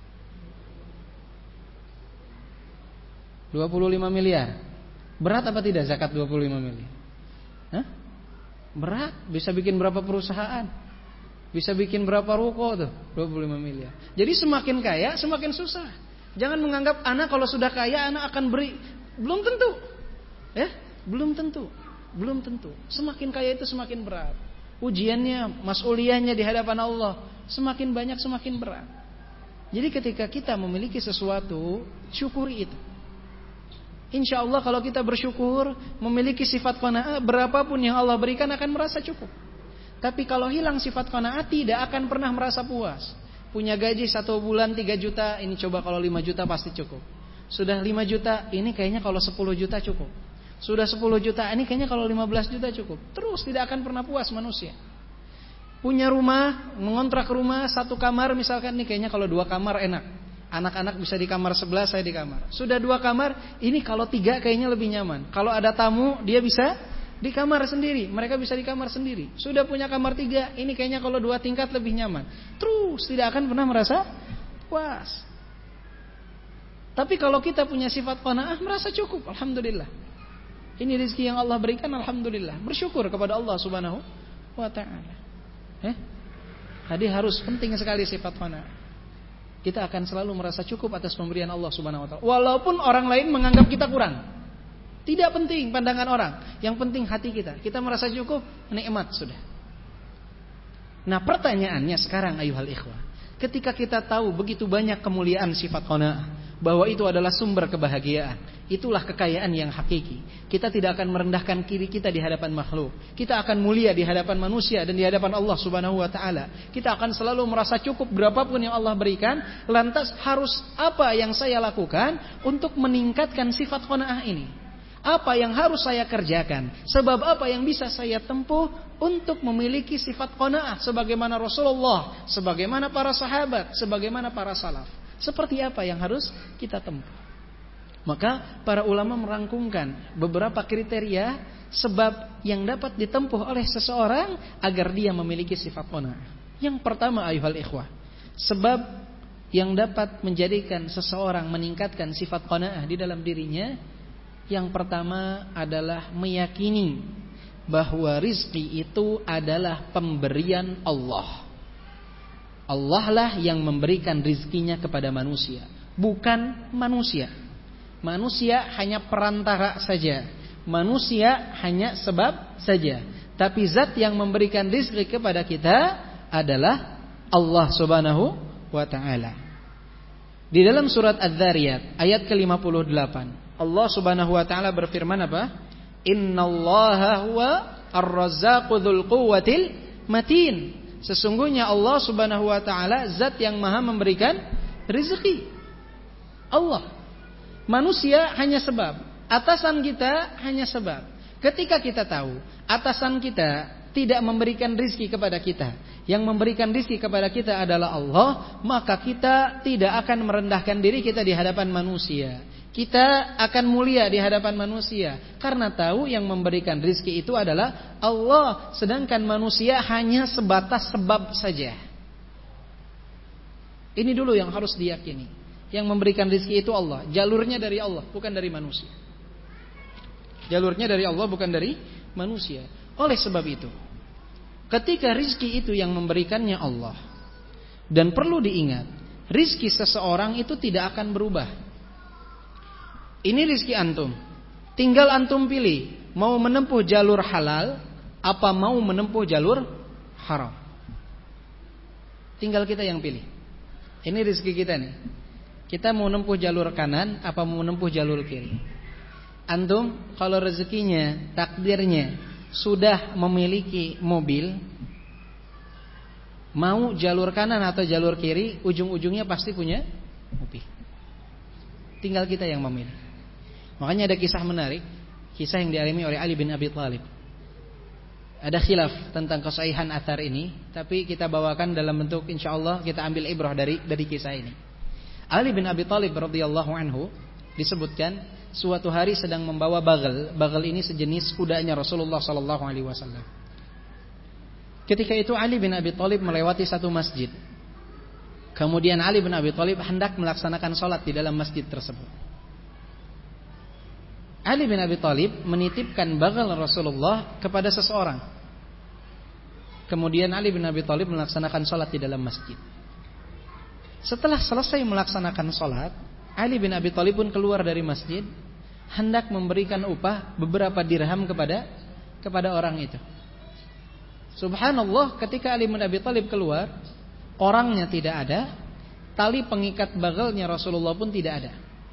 Dua puluh lima miliar. Berat apa tidak zakat dua puluh lima miliar? Hah? Berat. Bisa bikin berapa perusahaan? Bisa bikin berapa ruko tuh? Dua puluh lima miliar. Jadi semakin kaya semakin susah. Jangan menganggap anak kalau sudah kaya anak akan beri. Belum tentu. Ya, belum tentu. Belum tentu. Semakin kaya itu semakin berat. Ujiannya, mas'uliyahnya di hadapan Allah semakin banyak semakin berat. Jadi ketika kita memiliki sesuatu, syukuri itu. Insya Allah kalau kita bersyukur, memiliki sifat qanaah, berapapun yang Allah berikan akan merasa cukup. Tapi kalau hilang sifat qanaah, tidak akan pernah merasa puas. Punya gaji satu bulan tiga juta, ini coba kalau lima juta pasti cukup. Sudah lima juta, ini kayaknya kalau sepuluh juta cukup. Sudah sepuluh juta, ini kayaknya kalau lima belas juta cukup. Terus tidak akan pernah puas manusia. Punya rumah, mengontrak rumah satu kamar misalkan, ini kayaknya kalau dua kamar enak. Anak-anak bisa di kamar sebelah, saya di kamar. Sudah dua kamar, ini kalau tiga kayaknya lebih nyaman. Kalau ada tamu, dia bisa di kamar sendiri. Mereka bisa di kamar sendiri. Sudah punya kamar tiga, ini kayaknya kalau dua tingkat lebih nyaman. Terus tidak akan pernah merasa puas. Tapi kalau kita punya sifat qanaah, merasa cukup, alhamdulillah. Ini rezeki yang Allah berikan, alhamdulillah. Bersyukur kepada Allah Subhanahu wa taala. Eh? Jadi harus penting sekali sifat qanaah. Kita akan selalu merasa cukup atas pemberian Allah Subhanahu wa taala. Walaupun orang lain menganggap kita kurang. Tidak penting pandangan orang. Yang penting hati kita. Kita merasa cukup, nikmat sudah. Nah, pertanyaannya sekarang ayuhal ikhwah. Ketika kita tahu begitu banyak kemuliaan sifat qanaah, bahwa itu adalah sumber kebahagiaan, itulah kekayaan yang hakiki. Kita tidak akan merendahkan diri kita di hadapan makhluk. Kita akan mulia di hadapan manusia dan di hadapan Allah Subhanahu wa taala. Kita akan selalu merasa cukup berapapun yang Allah berikan. Lantas harus apa yang saya lakukan untuk meningkatkan sifat qanaah ini? Apa yang harus saya kerjakan? Sebab apa yang bisa saya tempuh untuk memiliki sifat qanaah sebagaimana Rasulullah, sebagaimana para sahabat, sebagaimana para salaf? Seperti apa yang harus kita tempuh? Maka para ulama merangkumkan beberapa kriteria sebab yang dapat ditempuh oleh seseorang agar dia memiliki sifat qanaah. Yang pertama ayuhal ikhwah, sebab yang dapat menjadikan seseorang meningkatkan sifat qanaah di dalam dirinya, yang pertama adalah meyakini bahwa rizki itu adalah pemberian Allah. Allah lah yang memberikan rizkinya kepada manusia, bukan manusia. Manusia hanya perantara saja. Manusia hanya sebab saja. Tapi zat yang memberikan rizki kepada kita adalah Allah Subhanahu wa ta'ala. Di dalam surat Adz-Dzariyat ayat ke lima puluh delapan, Allah Subhanahu wa ta'ala berfirman apa? Innallaha huwa ar-razzaqu dzul quwwatil matin. Sesungguhnya Allah Subhanahu wa ta'ala zat yang maha memberikan rezeki. Allah. Manusia hanya sebab. Atasan kita hanya sebab. Ketika kita tahu atasan kita tidak memberikan rezeki kepada kita, yang memberikan rezeki kepada kita adalah Allah, maka kita tidak akan merendahkan diri kita di hadapan manusia. Kita akan mulia di hadapan manusia karena tahu yang memberikan rizki itu adalah Allah, sedangkan manusia hanya sebatas sebab saja. Ini dulu yang harus diyakini. Yang memberikan rizki itu Allah, jalurnya dari Allah, bukan dari manusia. Jalurnya dari Allah, bukan dari manusia. Oleh sebab itu, ketika rizki itu yang memberikannya Allah, dan perlu diingat, rizki seseorang itu tidak akan berubah. Ini rizki antum. Tinggal antum pilih, mau menempuh jalur halal apa mau menempuh jalur haram. Tinggal kita yang pilih. Ini rizki kita nih. Kita mau menempuh jalur kanan apa mau menempuh jalur kiri. Antum kalau rezekinya, takdirnya sudah memiliki mobil, Mau jalur kanan atau jalur kiri, ujung-ujungnya pasti punya mobil. Tinggal kita yang memilih. Makanya ada kisah menarik, kisah yang dialami oleh Ali bin Abi Thalib. Ada khilaf tentang kesahihan athar ini, tapi kita bawakan dalam bentuk insyaallah kita ambil ibrah dari dari kisah ini. Ali bin Abi Thalib radhiyallahu anhu disebutkan suatu hari sedang membawa bagal. Bagal ini sejenis kudanya Rasulullah sallallahu alaihi wasallam. Ketika itu Ali bin Abi Thalib melewati satu masjid. Kemudian Ali bin Abi Thalib hendak melaksanakan sholat di dalam masjid tersebut. Ali bin Abi Thalib menitipkan bagal Rasulullah kepada seseorang. Kemudian Ali bin Abi Thalib melaksanakan sholat di dalam masjid. Setelah selesai melaksanakan sholat, Ali bin Abi Thalib pun keluar dari masjid, hendak memberikan upah beberapa dirham kepada kepada orang itu. Subhanallah, ketika Ali bin Abi Thalib keluar, orangnya tidak ada, tali pengikat bagalnya Rasulullah pun tidak ada.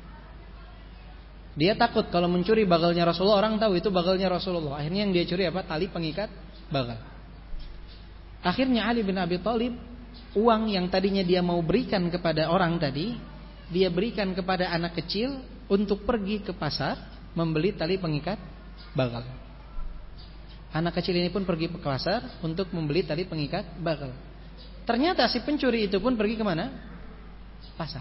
Dia takut kalau mencuri bagalnya Rasulullah, orang tahu itu bagalnya Rasulullah. Akhirnya yang dia curi apa? Tali pengikat bagal. Akhirnya Ali bin Abi Thalib, uang yang tadinya dia mau berikan kepada orang tadi, dia berikan kepada anak kecil untuk pergi ke pasar membeli tali pengikat bagal. Anak kecil ini pun pergi ke pasar untuk membeli tali pengikat bagal. Ternyata si pencuri itu pun pergi kemana? Pasar.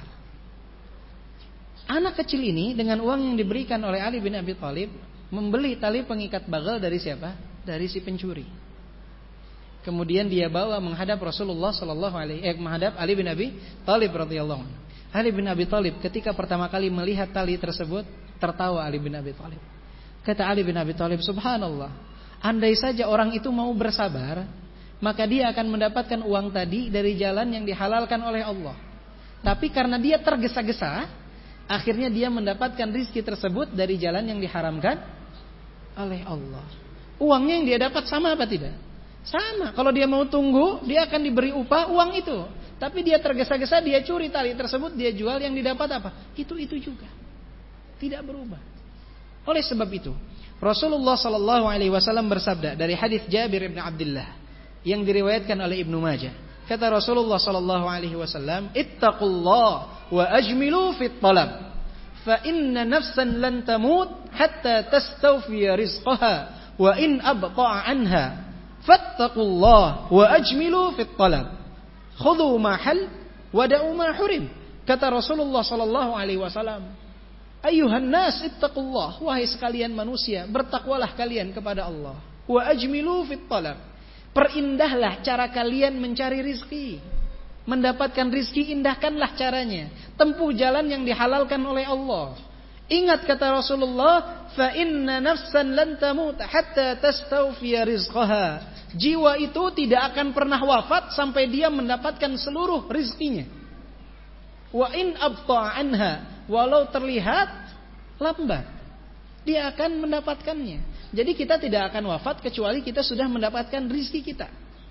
Anak kecil ini dengan uang yang diberikan oleh Ali bin Abi Thalib membeli tali pengikat bagal dari siapa? Dari si pencuri. Kemudian dia bawa menghadap Rasulullah sallallahu alaihi eh menghadap Ali bin Abi Thalib radhiyallahu anhu. Ali bin Abi Thalib ketika pertama kali melihat tali tersebut tertawa Ali bin Abi Thalib. Kata Ali bin Abi Thalib, subhanallah, andai saja orang itu mau bersabar, maka dia akan mendapatkan uang tadi dari jalan yang dihalalkan oleh Allah. Tapi karena dia tergesa-gesa, akhirnya dia mendapatkan rizki tersebut dari jalan yang diharamkan oleh Allah. Uangnya yang dia dapat sama apa tidak? Sama. Kalau dia mau tunggu, dia akan diberi upah uang itu. Tapi dia tergesa-gesa, dia curi tali tersebut, dia jual, yang didapat apa? Itu-itu juga. Tidak berubah. Oleh sebab itu, Rasulullah sallallahu alaihi wasallam bersabda dari hadis Jabir bin Abdullah yang diriwayatkan oleh Ibnu Majah. Kata Rasulullah sallallahu alaihi wasallam, "Ittaqullah wa ajmilu fit talab. Fa inna nafsan lan tamut hatta tastawfiya rizqaha wa in abta'a anha. Fattaqullah wa ajmilu fit talab. Khudhu ma hal wa da'u ma hurim." Kata Rasulullah sallallahu alaihi wasallam, "Ayuhan nas ittaqullah, wahai sekalian manusia, bertakwalah kalian kepada Allah. Wa ajmilu fit talab. Perindahlah cara kalian mencari rizki. Mendapatkan rizki, indahkanlah caranya. Tempuh jalan yang dihalalkan oleh Allah. Ingat kata Rasulullah, fa inna nafsan lan tamut hatta tastawfiya rizqaha." Jiwa itu tidak akan pernah wafat sampai dia mendapatkan seluruh rizkinya. Wa in abta'a anha, walau terlihat lambat, dia akan mendapatkannya. Jadi kita tidak akan wafat kecuali kita sudah mendapatkan rizki kita.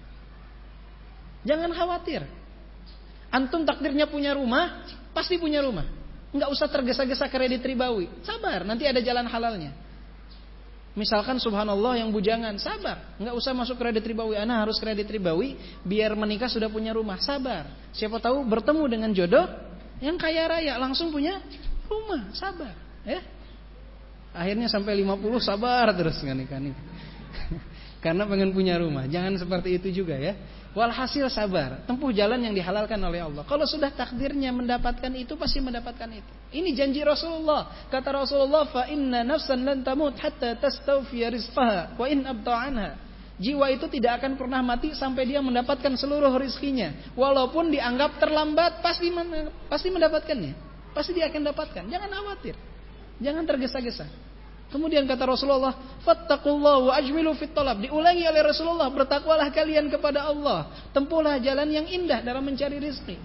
Jangan khawatir. Antum takdirnya punya rumah, pasti punya rumah. Enggak usah tergesa-gesa kredit ribawi. Sabar, nanti ada jalan halalnya. Misalkan subhanallah yang bujangan, sabar. Enggak usah masuk kredit ribawi. Ana harus kredit ribawi biar menikah sudah punya rumah. Sabar. Siapa tahu bertemu dengan jodoh yang kaya raya, langsung punya rumah. Sabar, ya. Akhirnya sampai lima puluh sabar terus nggak nikah-nikah. Karena pengen punya rumah. Jangan seperti itu juga ya. Walhasil sabar, tempuh jalan yang dihalalkan oleh Allah. Kalau sudah takdirnya mendapatkan itu, pasti mendapatkan itu. Ini janji Rasulullah. Kata Rasulullah, fa inna nafsan lan tamut hatta tastawfiya rizqaha wa in abta'anha. Jiwa itu tidak akan pernah mati sampai dia mendapatkan seluruh rizkinya. Walaupun dianggap terlambat, pasti pasti mendapatkannya. Pasti dia akan dapatkan. Jangan khawatir. Jangan tergesa-gesa. Kemudian kata Rasulullah, fattaqullah wa ajmilu fit talab. Diulangi oleh Rasulullah, bertakwalah kalian kepada Allah. Tempuhlah jalan yang indah dalam mencari rezeki.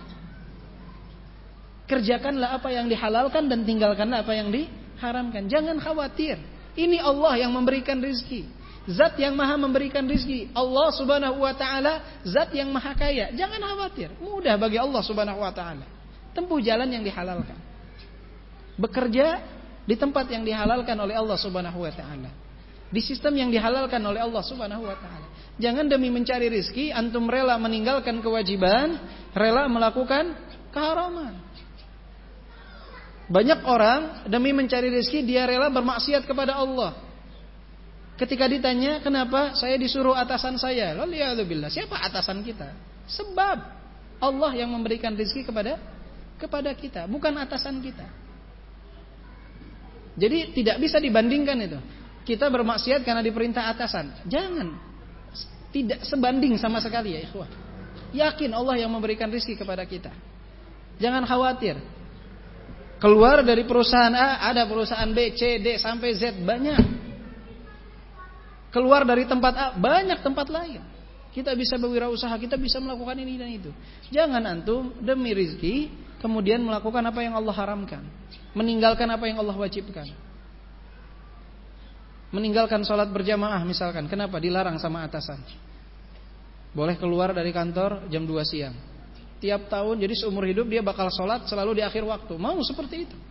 Kerjakanlah apa yang dihalalkan dan tinggalkanlah apa yang diharamkan. Jangan khawatir. Ini Allah yang memberikan rezeki. Zat yang maha memberikan rezeki. Allah subhanahu wa ta'ala, zat yang maha kaya. Jangan khawatir. Mudah bagi Allah subhanahu wa ta'ala. Tempuh jalan yang dihalalkan. Bekerja di tempat yang dihalalkan oleh Allah subhanahu wa ta'ala. Di sistem yang dihalalkan oleh Allah Subhanahu wa taala. Jangan demi mencari rizki antum rela meninggalkan kewajiban, rela melakukan keharaman. Banyak orang demi mencari rizki dia rela bermaksiat kepada Allah. Ketika ditanya, kenapa saya disuruh atasan saya? Lalu ya billah, siapa atasan kita? Sebab Allah yang memberikan rizki kepada kepada kita, bukan atasan kita. Jadi tidak bisa dibandingkan itu. Kita bermaksiat karena diperintah atasan. Jangan. Tidak sebanding sama sekali ya ikhwah. Yakin Allah yang memberikan rizki kepada kita. Jangan khawatir. Keluar dari perusahaan A, ada perusahaan B, C, D, sampai Z. Banyak. Keluar dari tempat A, banyak tempat lain. Kita bisa berwirausaha, kita bisa melakukan ini dan itu. Jangan antum demi rizki kemudian melakukan apa yang Allah haramkan. Meninggalkan apa yang Allah wajibkan. Meninggalkan sholat berjamaah misalkan. Kenapa? Dilarang sama atasan. Boleh keluar dari kantor jam dua siang. Tiap tahun jadi seumur hidup dia bakal sholat selalu di akhir waktu. Mau seperti itu?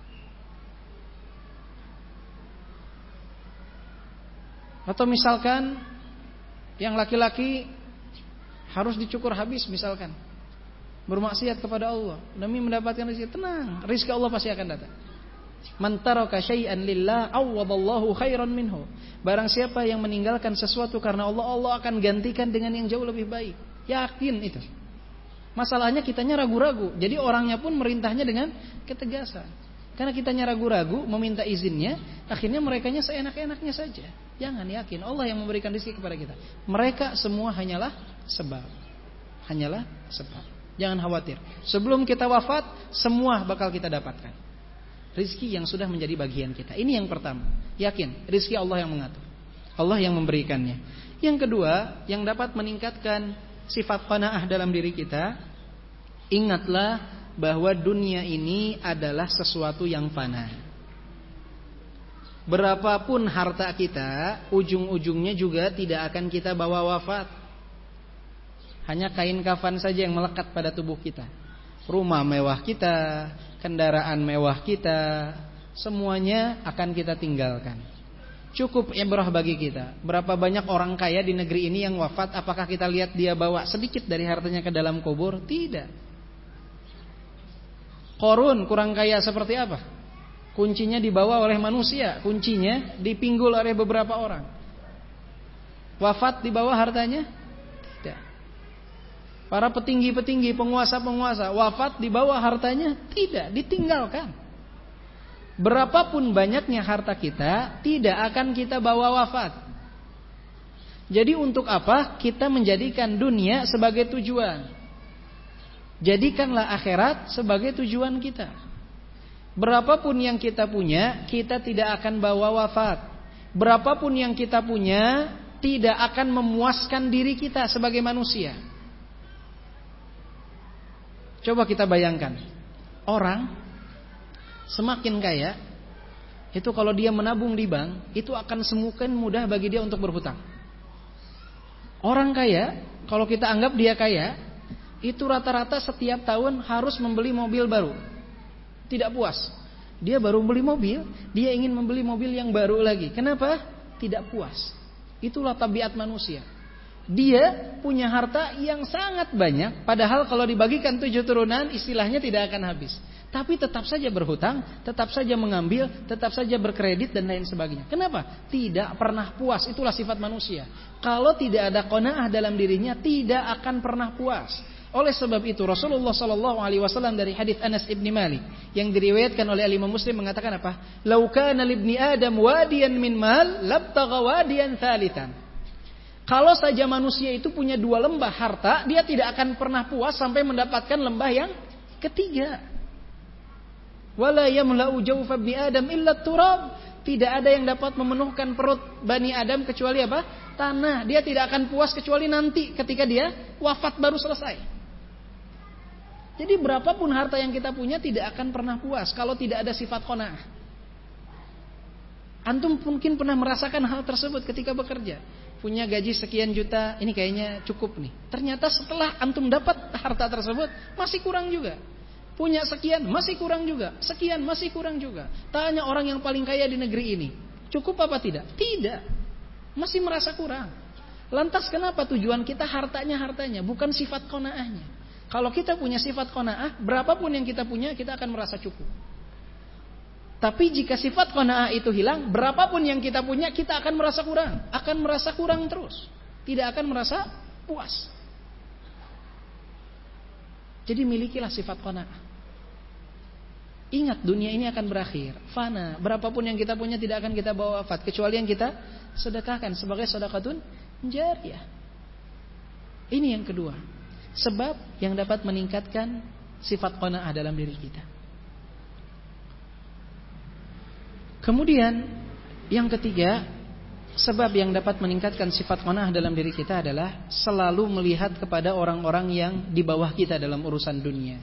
Atau misalkan yang laki-laki harus dicukur habis misalkan. Bermaksiat kepada Allah demi mendapatkan rezeki. Tenang, rezeki Allah pasti akan datang. Man taraka syai'an lillah awwadallahu khairan minhu. Barang siapa yang meninggalkan sesuatu karena Allah, Allah akan gantikan dengan yang jauh lebih baik. Yakin itu. Masalahnya kitanya ragu-ragu. Jadi orangnya pun merintahnya dengan ketegasan. Karena kitanya ragu-ragu meminta izinnya, akhirnya merekanya seenak-enaknya saja. Jangan, yakin Allah yang memberikan rezeki kepada kita. Mereka semua hanyalah sebab. Hanyalah sebab. Jangan khawatir. Sebelum kita wafat, semua bakal kita dapatkan. Rizki yang sudah menjadi bagian kita. Ini yang pertama. Yakin, rizki Allah yang mengatur. Allah yang memberikannya. Yang kedua, yang dapat meningkatkan sifat qanaah dalam diri kita, ingatlah bahwa dunia ini adalah sesuatu yang fana. Berapapun harta kita, ujung-ujungnya juga tidak akan kita bawa wafat. Hanya kain kafan saja yang melekat pada tubuh kita. Rumah mewah kita, kendaraan mewah kita, semuanya akan kita tinggalkan. Cukup ibrah bagi kita. Berapa banyak orang kaya di negeri ini yang wafat, apakah kita lihat dia bawa sedikit dari hartanya ke dalam kubur? Tidak. Qarun kurang kaya seperti apa? Kuncinya dibawa oleh manusia, kuncinya dipinggul oleh beberapa orang. Wafat dibawa hartanya? Tidak. Para petinggi-petinggi, penguasa-penguasa wafat dibawa hartanya? Tidak, ditinggalkan. Berapapun banyaknya harta kita, tidak akan kita bawa wafat. Jadi untuk apa kita menjadikan dunia sebagai tujuan? Jadikanlah akhirat sebagai tujuan kita. Berapapun yang kita punya, kita tidak akan bawa wafat. Berapapun yang kita punya, tidak akan memuaskan diri kita sebagai manusia. Coba kita bayangkan, orang semakin kaya, itu kalau dia menabung di bank, itu akan semakin mudah bagi dia untuk berhutang. Orang kaya, kalau kita anggap dia kaya, itu rata-rata setiap tahun harus membeli mobil baru. Tidak puas. Dia baru beli mobil, dia ingin membeli mobil yang baru lagi. Kenapa? Tidak puas. Itulah tabiat manusia. Dia punya harta yang sangat banyak, padahal kalau dibagikan tujuh turunan istilahnya tidak akan habis. Tapi tetap saja berhutang, tetap saja mengambil, tetap saja berkredit dan lain sebagainya. Kenapa? Tidak pernah puas. Itulah sifat manusia. Kalau tidak ada qanaah dalam dirinya, tidak akan pernah puas. Oleh sebab itu Rasulullah sallallahu alaihi wasallam dari hadis Anas ibn Malik yang diriwayatkan oleh Imam Muslim mengatakan apa? "Lau kana libni Adam wadiyan min mal, labtagha wadiyan tsalitsan." Kalau saja manusia itu punya dua lembah harta, dia tidak akan pernah puas sampai mendapatkan lembah yang ketiga. Wala yamla'u jawfa ibni Adam illa turab. Tidak ada yang dapat memenuhkan perut Bani Adam kecuali apa? Tanah. Dia tidak akan puas kecuali nanti ketika dia wafat baru selesai. Jadi berapapun harta yang kita punya tidak akan pernah puas kalau tidak ada sifat qanaah. Antum mungkin pernah merasakan hal tersebut ketika bekerja. Punya gaji sekian juta, ini kayaknya cukup nih. Ternyata setelah antum dapat harta tersebut masih kurang juga. Punya sekian, masih kurang juga. Sekian, masih kurang juga. Tanya orang yang paling kaya di negeri ini. Cukup apa tidak? Tidak. Masih merasa kurang. Lantas kenapa tujuan kita hartanya hartanya, bukan sifat qanaahnya? Kalau kita punya sifat qanaah, berapapun yang kita punya, kita akan merasa cukup. Tapi jika sifat qanaah itu hilang, berapapun yang kita punya, kita akan merasa kurang. Akan merasa kurang terus. Tidak akan merasa puas. Jadi milikilah sifat qanaah. Ingat, dunia ini akan berakhir, fana. Berapapun yang kita punya tidak akan kita bawa wafat, kecuali yang kita sedekahkan sebagai sedekatun jariyah. Ini yang kedua, sebab yang dapat meningkatkan sifat qanaah dalam diri kita. Kemudian yang ketiga, sebab yang dapat meningkatkan sifat qanaah dalam diri kita adalah selalu melihat kepada orang-orang yang di bawah kita dalam urusan dunia.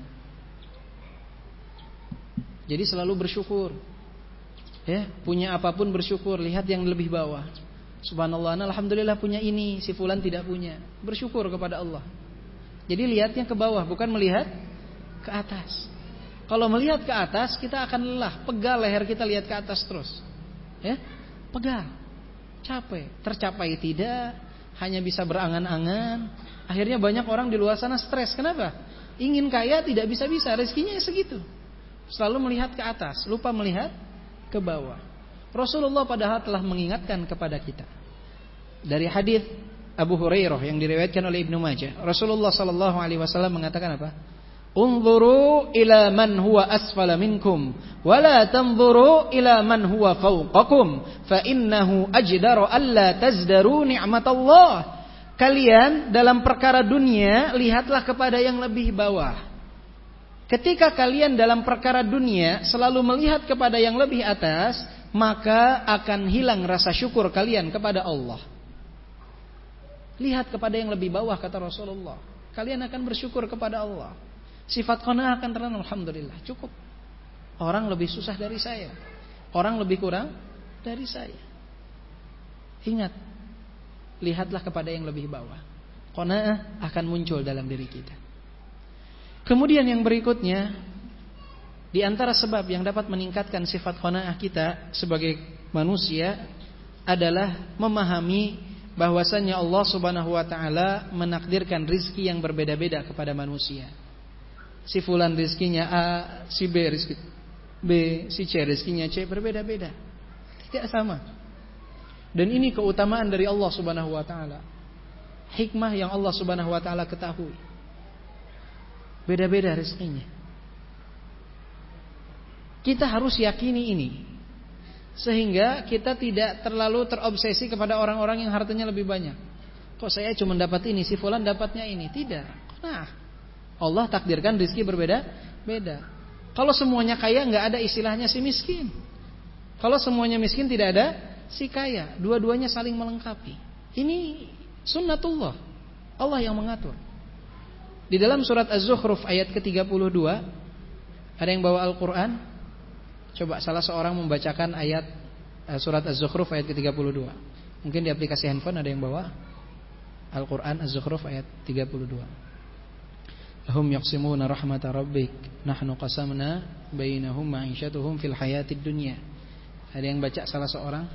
Jadi selalu bersyukur. Ya, punya apapun bersyukur, lihat yang lebih bawah. Subhanallah, alhamdulillah punya ini, si fulan tidak punya. Bersyukur kepada Allah. Jadi lihatnya ke bawah, bukan melihat ke atas. Kalau melihat ke atas, kita akan lelah, pegal leher kita lihat ke atas terus. Ya, pegal. Capek, tercapai tidak, hanya bisa berangan-angan. Akhirnya banyak orang di luar sana stres. Kenapa? Ingin kaya tidak bisa-bisa, rezekinya segitu. Selalu melihat ke atas, lupa melihat ke bawah. Rasulullah padahal telah mengingatkan kepada kita. Dari hadis Abu Hurairah yang diriwayatkan oleh Ibnu Majah, Rasulullah sallallahu alaihi wasallam mengatakan apa? Unzuru ila man huwa asfala minkum wa la tanzuru ila man huwa fawqakum fa innahu ajdaru alla tazdaru ni'matallah. Kalian dalam perkara dunia lihatlah kepada yang lebih bawah. Ketika kalian dalam perkara dunia selalu melihat kepada yang lebih atas, maka akan hilang rasa syukur kalian kepada Allah. Lihat kepada yang lebih bawah, kata Rasulullah. Kalian akan bersyukur kepada Allah. Sifat qanaah akan tertanam, alhamdulillah, cukup. Orang lebih susah dari saya, orang lebih kurang dari saya. Ingat, lihatlah kepada yang lebih bawah. Qanaah akan muncul dalam diri kita. Kemudian yang berikutnya, di antara sebab yang dapat meningkatkan sifat qanaah kita sebagai manusia adalah memahami bahwasanya Allah Subhanahu wa taala menakdirkan rizki yang berbeda-beda kepada manusia. Si fulan rizkinya A, si B rizki B, si C rizkinya C, berbeda-beda. Tidak sama. Dan ini keutamaan dari Allah Subhanahu wa taala. Hikmah yang Allah Subhanahu wa taala ketahui. Beda-beda rezekinya. Kita harus yakini ini, sehingga kita tidak terlalu terobsesi kepada orang-orang yang hartanya lebih banyak. Kok saya cuma dapat ini, si fulan dapatnya ini? Tidak. Nah, Allah takdirkan rezeki berbeda-beda. Kalau semuanya kaya, nggak ada istilahnya si miskin. Kalau semuanya miskin, tidak ada si kaya. Dua-duanya saling melengkapi. Ini sunnatullah, Allah yang mengatur. Di dalam surat Az-Zukhruf ayat ke tiga puluh dua, ada yang bawa Al-Quran? Coba salah seorang membacakan ayat surat Az-Zukhruf ayat ke tiga puluh dua. Mungkin di aplikasi handphone ada yang bawa Al-Quran Az-Zukhruf ayat tiga puluh dua. Lahum yaqsimuna rahmata rabbik nahnu qasamna bainahum ma'isyatuhum fil hayatid dunya. Ada yang baca salah seorang?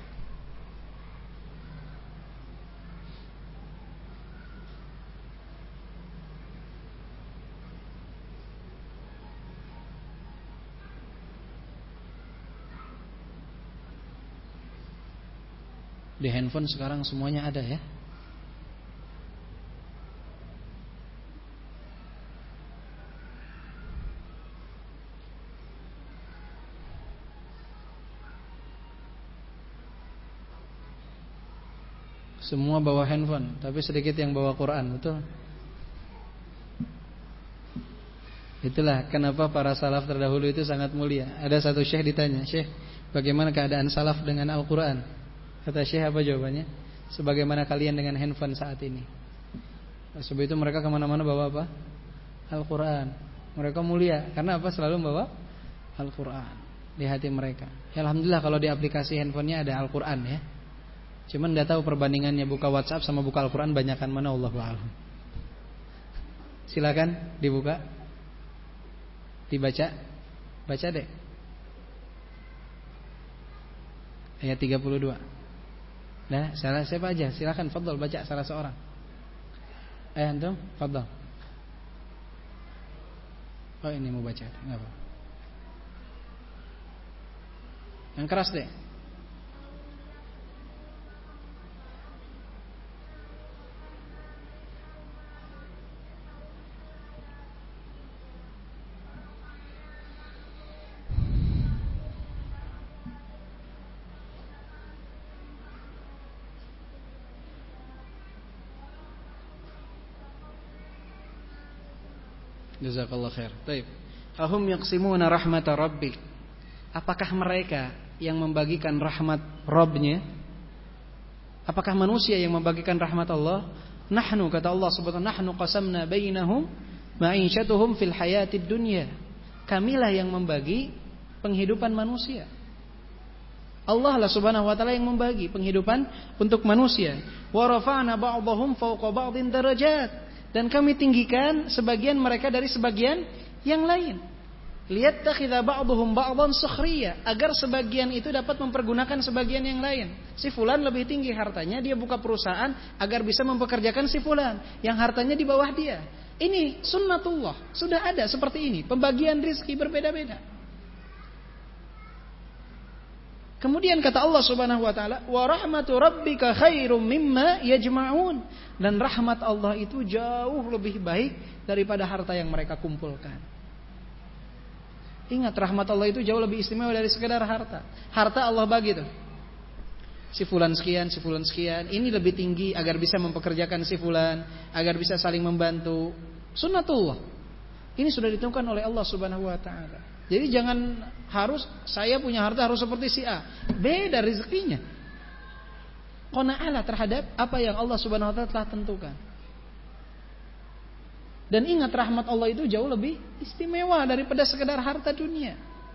Di handphone sekarang semuanya ada ya. Semua bawa handphone, tapi sedikit yang bawa Quran, betul? Itulah kenapa para salaf terdahulu itu sangat mulia. Ada satu syekh ditanya, "Syekh, bagaimana keadaan salaf dengan Al-Quran?" Kata Syekh, apa jawabannya? Sebagaimana kalian dengan handphone saat ini. Sebab itu mereka kemana-mana bawa apa? Al-Quran. Mereka mulia karena apa? Selalu bawa Al-Quran di hati mereka. Ya, alhamdulillah kalau di aplikasi handphonenya ada Al-Quran ya. Cuman gak tahu perbandingannya buka WhatsApp sama buka Al-Quran banyakan mana, Allahu a'lam. Silakan dibuka, dibaca, baca deh. Ayat tiga puluh dua. Nah, salah siapa aja? Silakan fadhal baca salah seorang. Eh antum, fadhal. Oh, ini mau baca, enggak apa. Yang keras deh. Jazakallah khair. Baik. Ahum yaqsimuna rahmata rabbik. Apakah mereka yang membagikan rahmat Rabb-nya? Apakah manusia yang membagikan rahmat Allah? Nahnu, kata Allah subhanahu wa ta'ala, nahnu qasamna bainahum ma'isyatuhum fil hayatid dunya. Kamilah yang membagi penghidupan manusia. Allah lah subhanahu wa ta'ala yang membagi penghidupan untuk manusia. Wa rafa'na ba'dahum fawqa ba'din darajat. Dan kami tinggikan sebagian mereka dari sebagian yang lain. Liyattakhidha ba'dhum ba'dhan sukhriya, agar sebagian itu dapat mempergunakan sebagian yang lain. Si fulan lebih tinggi hartanya, dia buka perusahaan agar bisa mempekerjakan si fulan yang hartanya di bawah dia. Ini sunnatullah, sudah ada seperti ini, pembagian rizki berbeda-beda. Kemudian kata Allah Subhanahu wa taala, "Wa rahmatu rabbika khairum mimma yajma'un." Dan rahmat Allah itu jauh lebih baik daripada harta yang mereka kumpulkan. Ingat, rahmat Allah itu jauh lebih istimewa dari sekedar harta. Harta Allah bagi tuh. Si fulan sekian, si fulan sekian, ini lebih tinggi agar bisa mempekerjakan si fulan, agar bisa saling membantu. Sunnatullah. Ini sudah ditentukan oleh Allah Subhanahu wa taala. Jadi jangan harus saya punya harta harus seperti si A. Beda rezekinya. Qanaa'ah terhadap apa yang Allah Subhanahu wa taala telah tentukan. Dan ingat, rahmat Allah itu jauh lebih istimewa daripada sekedar harta dunia.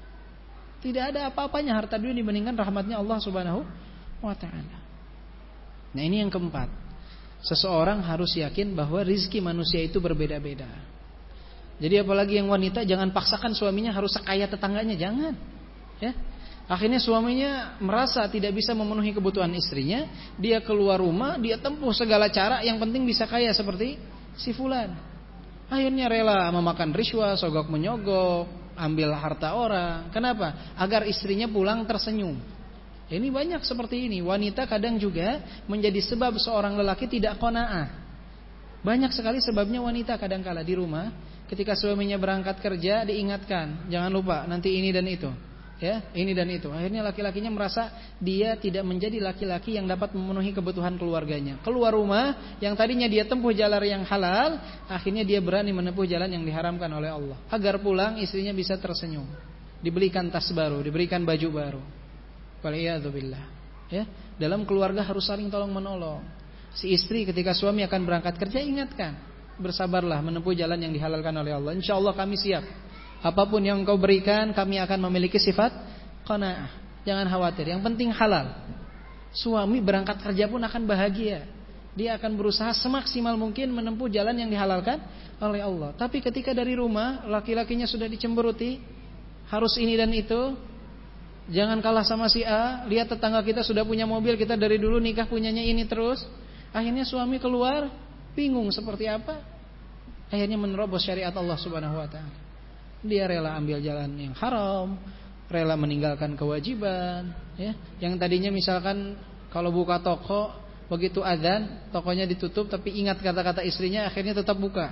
Tidak ada apa-apanya harta dunia dibandingkan rahmatnya Allah Subhanahu wa taala. Nah, ini yang keempat. Seseorang harus yakin bahwa rizki manusia itu berbeda-beda. Jadi apalagi yang wanita, jangan paksakan suaminya harus sekaya tetangganya, jangan. Ya. Akhirnya suaminya merasa tidak bisa memenuhi kebutuhan istrinya, dia keluar rumah, dia tempuh segala cara, yang penting bisa kaya seperti si fulan. Akhirnya rela memakan riswa, sogok menyogok, ambil harta orang. Kenapa? Agar istrinya pulang tersenyum. Ini banyak seperti ini. Wanita kadang juga menjadi sebab seorang lelaki tidak qanaah. Banyak sekali sebabnya wanita kadang-kala di rumah, ketika suaminya berangkat kerja diingatkan, jangan lupa nanti ini dan itu, ya, ini dan itu. Akhirnya laki-lakinya merasa dia tidak menjadi laki-laki yang dapat memenuhi kebutuhan keluarganya. Keluar rumah, yang tadinya dia tempuh jalan yang halal, akhirnya dia berani menempuh jalan yang diharamkan oleh Allah. Agar pulang istrinya bisa tersenyum, dibelikan tas baru, diberikan baju baru. Waliyadzubillah. Ya, dalam keluarga harus saling tolong menolong. Si istri ketika suami akan berangkat kerja, ingatkan, bersabarlah menempuh jalan yang dihalalkan oleh Allah. Insya Allah kami siap. Apapun yang engkau berikan, kami akan memiliki sifat qanaah. Jangan khawatir, yang penting halal. Suami berangkat kerja pun akan bahagia. Dia akan berusaha semaksimal mungkin menempuh jalan yang dihalalkan oleh Allah. Tapi ketika dari rumah, laki-lakinya sudah dicemberuti, harus ini dan itu. Jangan kalah sama si A. Lihat tetangga kita sudah punya mobil, kita dari dulu nikah punyanya ini terus. Akhirnya suami keluar bingung seperti apa. Akhirnya menerobos syariat Allah Subhanahu wa taala. Dia rela ambil jalan yang haram, rela meninggalkan kewajiban, ya. Yang tadinya misalkan kalau buka toko, begitu azan, tokonya ditutup, tapi ingat kata-kata istrinya, akhirnya tetap buka.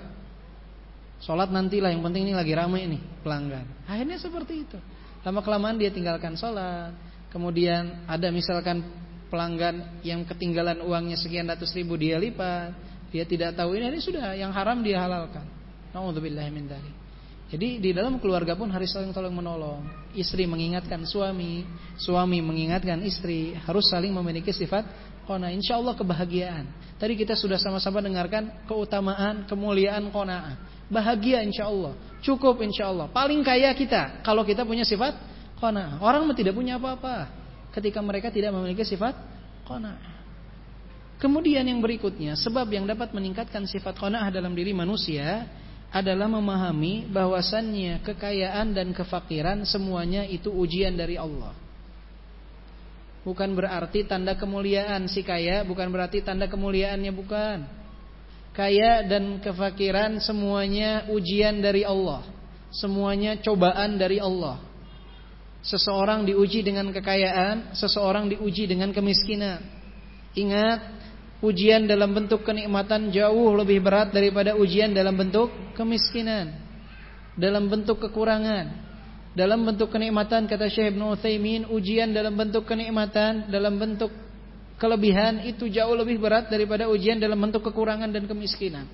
Salat nantilah, yang penting ini lagi ramai nih pelanggan. Akhirnya seperti itu. Lama kelamaan dia tinggalkan salat. Kemudian ada misalkan pelanggan yang ketinggalan uangnya sekian ratus ribu, dia lipat. Dia tidak tahu ini, ini sudah yang haram dia halalkan. Nauzubillahi min dzalik. Jadi di dalam keluarga pun harus saling tolong menolong. Istri mengingatkan suami, suami mengingatkan istri, harus saling memiliki sifat qanaah. Insyaallah kebahagiaan. Tadi kita sudah sama-sama dengarkan keutamaan, kemuliaan qanaah. Bahagia insyaallah, cukup insyaallah. Paling kaya kita kalau kita punya sifat qanaah. Orang tidak punya apa-apa ketika mereka tidak memiliki sifat qanaah. Kemudian yang berikutnya, sebab yang dapat meningkatkan sifat qanaah dalam diri manusia adalah memahami bahwasannya kekayaan dan kefakiran semuanya itu ujian dari Allah. Bukan berarti tanda kemuliaan si kaya, bukan berarti tanda kemuliaannya, bukan. Kaya dan kefakiran semuanya ujian dari Allah. Semuanya cobaan dari Allah. Seseorang diuji dengan kekayaan, seseorang diuji dengan kemiskinan. Ingat, ujian dalam bentuk kenikmatan jauh lebih berat daripada ujian dalam bentuk kemiskinan, dalam bentuk kekurangan. Dalam bentuk kenikmatan, kata Syekh Ibnu Utsaimin, ujian dalam bentuk kenikmatan, dalam bentuk kelebihan itu jauh lebih berat daripada ujian dalam bentuk kekurangan dan kemiskinan.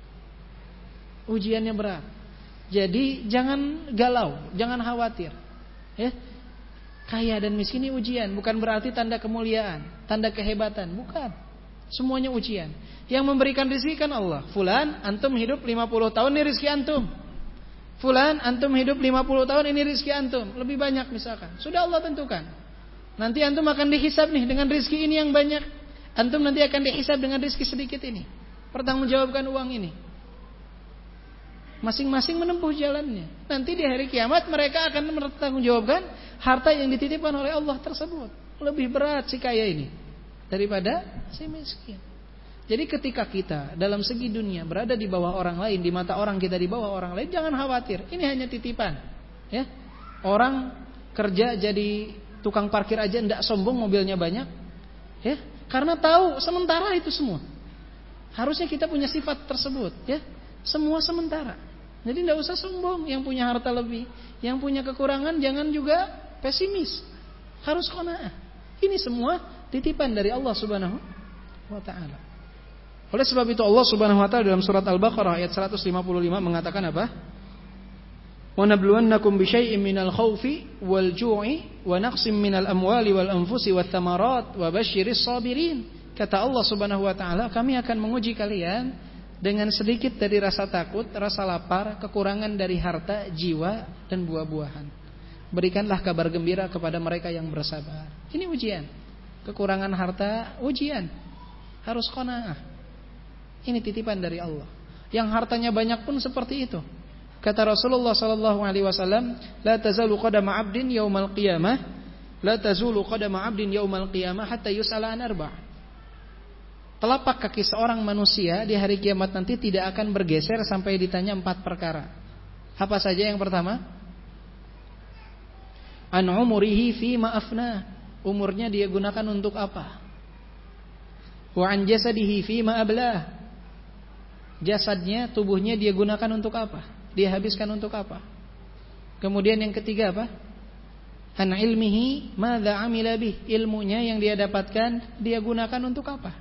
Ujiannya berat. Jadi jangan galau, jangan khawatir. Ya. Kaya dan miskin ini ujian, bukan berarti tanda kemuliaan, tanda kehebatan, bukan. Semuanya ujian. Yang memberikan rezeki kan Allah. Fulan, antum hidup lima puluh tahun, ini rezeki antum. Fulan, antum hidup lima puluh tahun, ini rezeki antum. Lebih banyak misalkan. Sudah Allah tentukan. Nanti antum akan dihisab nih dengan rezeki ini yang banyak. Antum nanti akan dihisab dengan rezeki sedikit ini. Pertanggungjawabkan uang ini. Masing-masing menempuh jalannya. Nanti di hari kiamat mereka akan mempertanggungjawabkan harta yang dititipkan oleh Allah tersebut. Lebih berat si kaya ini daripada si miskin. Jadi ketika kita dalam segi dunia berada di bawah orang lain, di mata orang kita di bawah orang lain, jangan khawatir. Ini hanya titipan. Ya, orang kerja jadi tukang parkir aja ndak sombong, mobilnya banyak. Ya, karena tahu sementara itu semua. Harusnya kita punya sifat tersebut. Ya, semua sementara. Jadi ndak usah sombong. Yang punya harta lebih, yang punya kekurangan jangan juga pesimis. Harus qanaah. Ini semua titipan dari Allah Subhanahu wa taala. Oleh sebab itu Allah Subhanahu wa taala dalam surat Al-Baqarah ayat seratus lima puluh lima mengatakan apa? Wa nabluwannakum bisyai'in minal khaufi wal ju'i wa naqsim minal amwali wal anfusi wath thamarat wa basyiris sabirin. Kata Allah Subhanahu wa taala, kami akan menguji kalian dengan sedikit dari rasa takut, rasa lapar, kekurangan dari harta, jiwa dan buah-buahan. Berikanlah kabar gembira kepada mereka yang bersabar. Ini ujian. Kekurangan harta ujian. Harus qanaah. Ini titipan dari Allah. Yang hartanya banyak pun seperti itu. Kata Rasulullah sallallahu alaihi wasallam, la tazalu qadama 'abdin yaumal qiyamah, la tazulu qadama 'abdin yaumal qiyamah hatta yus'ala an arba'. Telapak kaki seorang manusia di hari kiamat nanti tidak akan bergeser sampai ditanya empat perkara. Apa saja yang pertama? An umurihi fi ma afna. Umurnya dia gunakan untuk apa? Wa an jasadihi fi ma ablah. Jasadnya, tubuhnya dia gunakan untuk apa? Dia habiskan untuk apa? Kemudian yang ketiga apa? An ilmihi madza amila bih. Ilmunya yang dia dapatkan dia gunakan untuk apa?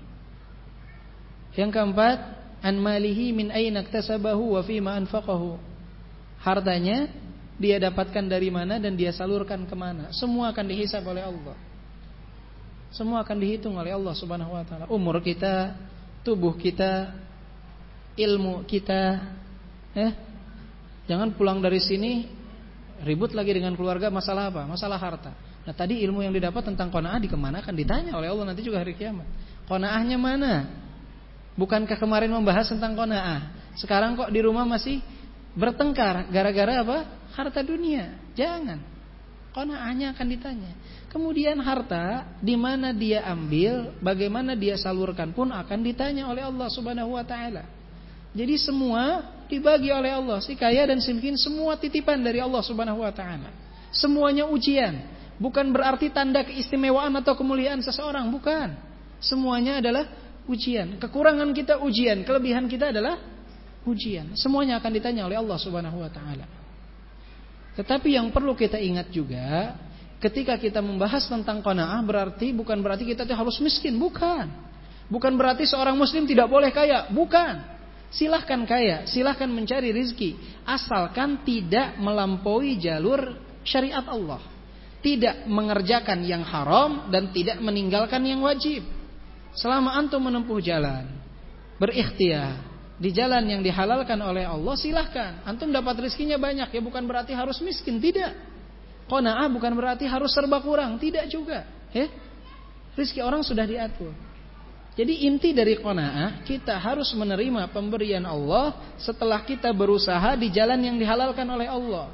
Yang keempat, an malihi min aina iktasabahu wa fima anfaqahu. Hartanya dia dapatkan dari mana dan dia salurkan kemana. Semua akan dihisab oleh Allah. Semua akan dihitung oleh Allah Subhanahu wa taala. Umur kita, tubuh kita, ilmu kita, eh, jangan pulang dari sini ribut lagi dengan keluarga masalah apa? Masalah harta. Nah tadi ilmu yang didapat tentang qanaah dikemanakan? Ditanya oleh Allah nanti juga hari kiamat. Qanaahnya mana? Bukankah kemarin membahas tentang qanaah? Sekarang kok di rumah masih bertengkar gara-gara apa? Harta dunia. Jangan. Qanaahnya akan ditanya. Kemudian harta di mana dia ambil, bagaimana dia salurkan pun akan ditanya oleh Allah Subhanahu wa taala. Jadi semua dibagi oleh Allah, si kaya dan si miskin semua titipan dari Allah Subhanahu wa taala. Semuanya ujian, bukan berarti tanda keistimewaan atau kemuliaan seseorang, bukan. Semuanya adalah ujian. Kekurangan kita ujian, kelebihan kita adalah ujian. Semuanya akan ditanya oleh Allah Subhanahu wa taala. Tetapi yang perlu kita ingat juga, ketika kita membahas tentang qanaah berarti bukan berarti kita harus miskin, bukan. Bukan berarti seorang muslim tidak boleh kaya, bukan. Silahkan kaya, silahkan mencari rizki, asalkan tidak melampaui jalur syariat Allah, tidak mengerjakan yang haram dan tidak meninggalkan yang wajib. Selama antum menempuh jalan, berikhtiar di jalan yang dihalalkan oleh Allah, silahkan. Antum dapat rizkinya banyak, ya bukan berarti harus miskin, tidak. Qanaah bukan berarti harus serba kurang, tidak juga. Ya, rizki orang sudah diatur. Jadi inti dari qanaah, kita harus menerima pemberian Allah setelah kita berusaha di jalan yang dihalalkan oleh Allah.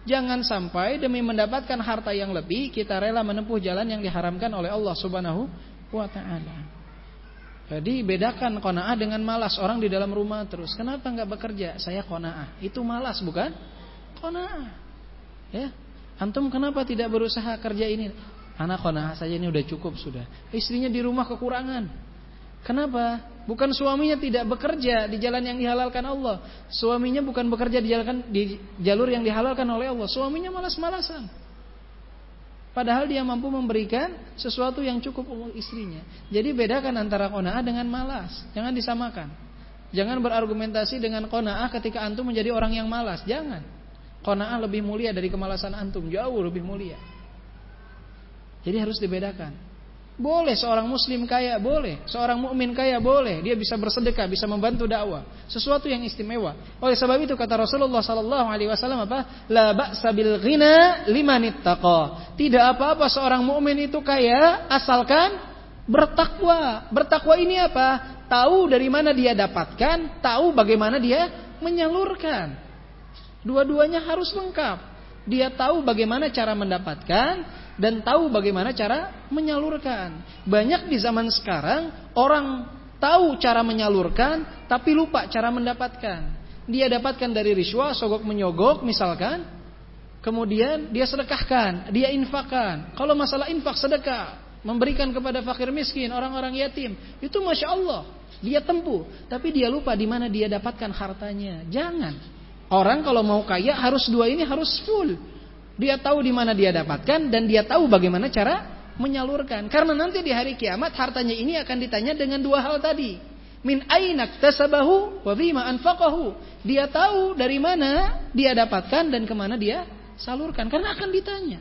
Jangan sampai demi mendapatkan harta yang lebih kita rela menempuh jalan yang diharamkan oleh Allah Subhanahu wa taala. Jadi bedakan qanaah dengan malas. Orang di dalam rumah terus, kenapa enggak bekerja? Saya qanaah. Itu malas bukan? Qanaah. Ya. Antum kenapa tidak berusaha kerja ini? Anak qanaah saja ini udah cukup sudah. Istrinya di rumah kekurangan. Kenapa? Bukan suaminya tidak bekerja di jalan yang dihalalkan Allah. Suaminya bukan bekerja di jalan di jalur yang dihalalkan oleh Allah. Suaminya malas-malasan. Padahal dia mampu memberikan sesuatu yang cukup untuk istrinya. Jadi bedakan antara qanaah dengan malas. Jangan disamakan. Jangan berargumentasi dengan qanaah ketika antum menjadi orang yang malas. Jangan. Qanaah lebih mulia dari kemalasan antum, jauh lebih mulia. Jadi harus dibedakan. Boleh seorang muslim kaya, boleh. Seorang mukmin kaya, boleh. Dia bisa bersedekah, bisa membantu dakwah. Sesuatu yang istimewa. Oleh sebab itu kata Rasulullah sallallahu alaihi wasallam apa? La ba'sa bil ghina liman ittaqa. Tidak apa-apa seorang mukmin itu kaya asalkan bertakwa. Bertakwa ini apa? Tahu dari mana dia dapatkan, tahu bagaimana dia menyalurkan. Dua-duanya harus lengkap. Dia tahu bagaimana cara mendapatkan dan tahu bagaimana cara menyalurkan. Banyak di zaman sekarang orang tahu cara menyalurkan tapi lupa cara mendapatkan. Dia dapatkan dari riswah, sogok menyogok misalkan, kemudian dia sedekahkan, dia infakkan. Kalau masalah infak sedekah, memberikan kepada fakir miskin, orang-orang yatim, itu masya Allah dia tempuh, tapi dia lupa di mana dia dapatkan hartanya. Jangan. Orang kalau mau kaya harus dua ini harus full. Dia tahu di mana dia dapatkan dan dia tahu bagaimana cara menyalurkan. Karena nanti di hari kiamat hartanya ini akan ditanya dengan dua hal tadi. Min aina iktasabahu wa bima anfaqahu. Dia tahu dari mana dia dapatkan dan kemana dia salurkan. Karena akan ditanya.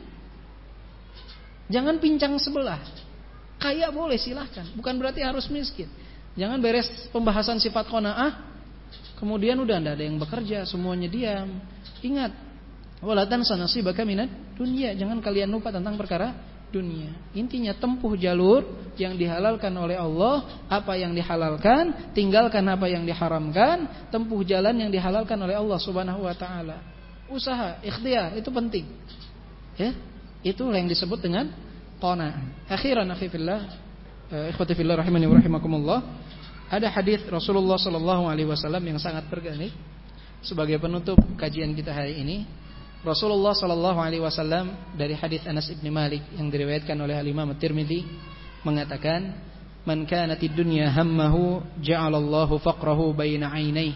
Jangan pincang sebelah. Kaya boleh silahkan, bukan berarti harus miskin. Jangan beres pembahasan sifat qanaah, kemudian udah tidak ada yang bekerja, semuanya diam. Ingat, wala tansa nasibaka minad dunya. Jangan kalian lupa tentang perkara dunia. Intinya tempuh jalur yang dihalalkan oleh Allah, apa yang dihalalkan, tinggalkan apa yang diharamkan, tempuh jalan yang dihalalkan oleh Allah Subhanahu wa taala. Usaha, ikhtiar itu penting. Ya, itu yang disebut dengan qanaah. Akhiran akhi fillah, ikhwati fillah rahimani wa rahimakumullah. Ada hadis Rasulullah sallallahu alaihi wasallam yang sangat bergani sebagai penutup kajian kita hari ini. Rasulullah sallallahu alaihi wasallam dari hadis Anas bin Malik yang diriwayatkan oleh Imam At-Tirmidzi mengatakan, "Man kanatid dunya hammahu ja'alallahu faqrahu baina 'ainayhi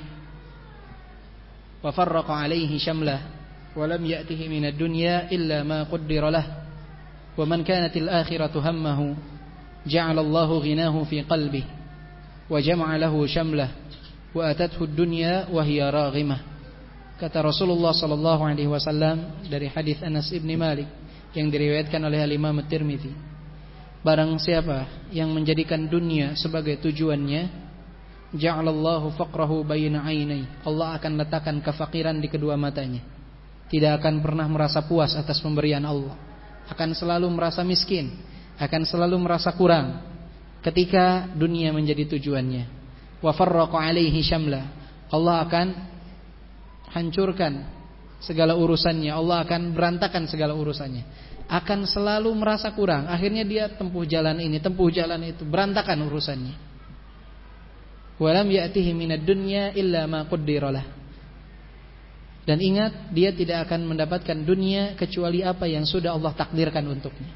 wa farraqa 'alaihi syamlah wa lam ya'tihi minad dunya illa ma qaddara lahu wa man kanatil akhiratu hammahu ja'alallahu ghinahu fi qalbihi wa jama'a lahu syamlah wa atathu ad-dunya wa hiya raghimah." Kata Rasulullah sallallahu alaihi wasallam dari hadis Anas bin Malik yang diriwayatkan oleh Imam At-Tirmidzi, barang siapa yang menjadikan dunia sebagai tujuannya, ja'alallahu faqrahu baina 'ainai. Allah akan letakkan kefakiran di kedua matanya. Tidak akan pernah merasa puas atas pemberian Allah. Akan selalu merasa miskin, akan selalu merasa kurang ketika dunia menjadi tujuannya. Wa farraqa 'alaihi syamla. Allah akan hancurkan segala urusannya, Allah akan berantakan segala urusannya. Akan selalu merasa kurang. Akhirnya dia tempuh jalan ini, tempuh jalan itu, berantakan urusannya. Walam ya'tihi minad dunya illa ma qaddara lah. Dan ingat, dia tidak akan mendapatkan dunia kecuali apa yang sudah Allah takdirkan untuknya.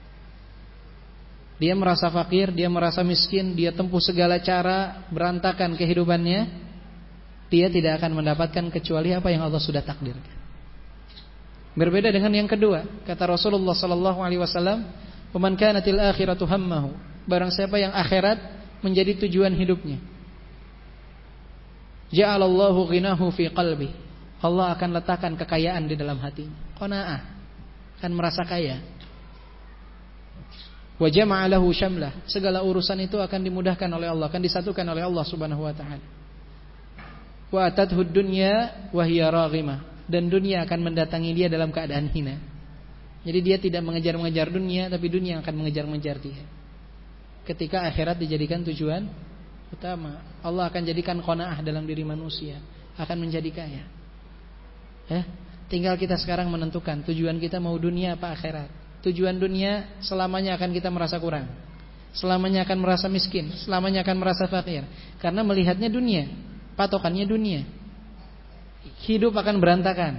Dia merasa fakir, dia merasa miskin, dia tempuh segala cara, berantakan kehidupannya. Dia tidak akan mendapatkan kecuali apa yang Allah sudah takdirkan. Berbeda dengan yang kedua, kata Rasulullah sallallahu alaihi wasallam, "Man kanatil akhiratu hammahu." Barang siapa yang akhirat menjadi tujuan hidupnya, ja'alallahu ghinahu fi qalbi. Allah akan letakkan kekayaan di dalam hatinya. Qanaah, akan merasa kaya. Wa jama'a lahu syamlah. Segala urusan itu akan dimudahkan oleh Allah, akan disatukan oleh Allah Subhanahu wa taala. Wa atadhu dunya wa hiya raghimah. Dan dunia akan mendatangi dia dalam keadaan hina. Jadi dia tidak mengejar-mengejar dunia, tapi dunia akan mengejar-mengejar dia. Ketika akhirat dijadikan tujuan utama, Allah akan jadikan qanaah dalam diri manusia, akan menjadi kaya. Ya, Tinggal kita sekarang menentukan tujuan kita mau dunia apa akhirat. Tujuan dunia selamanya akan kita merasa kurang, selamanya akan merasa miskin, selamanya akan merasa fakir, karena melihatnya dunia, patokannya dunia. Hidup akan berantakan,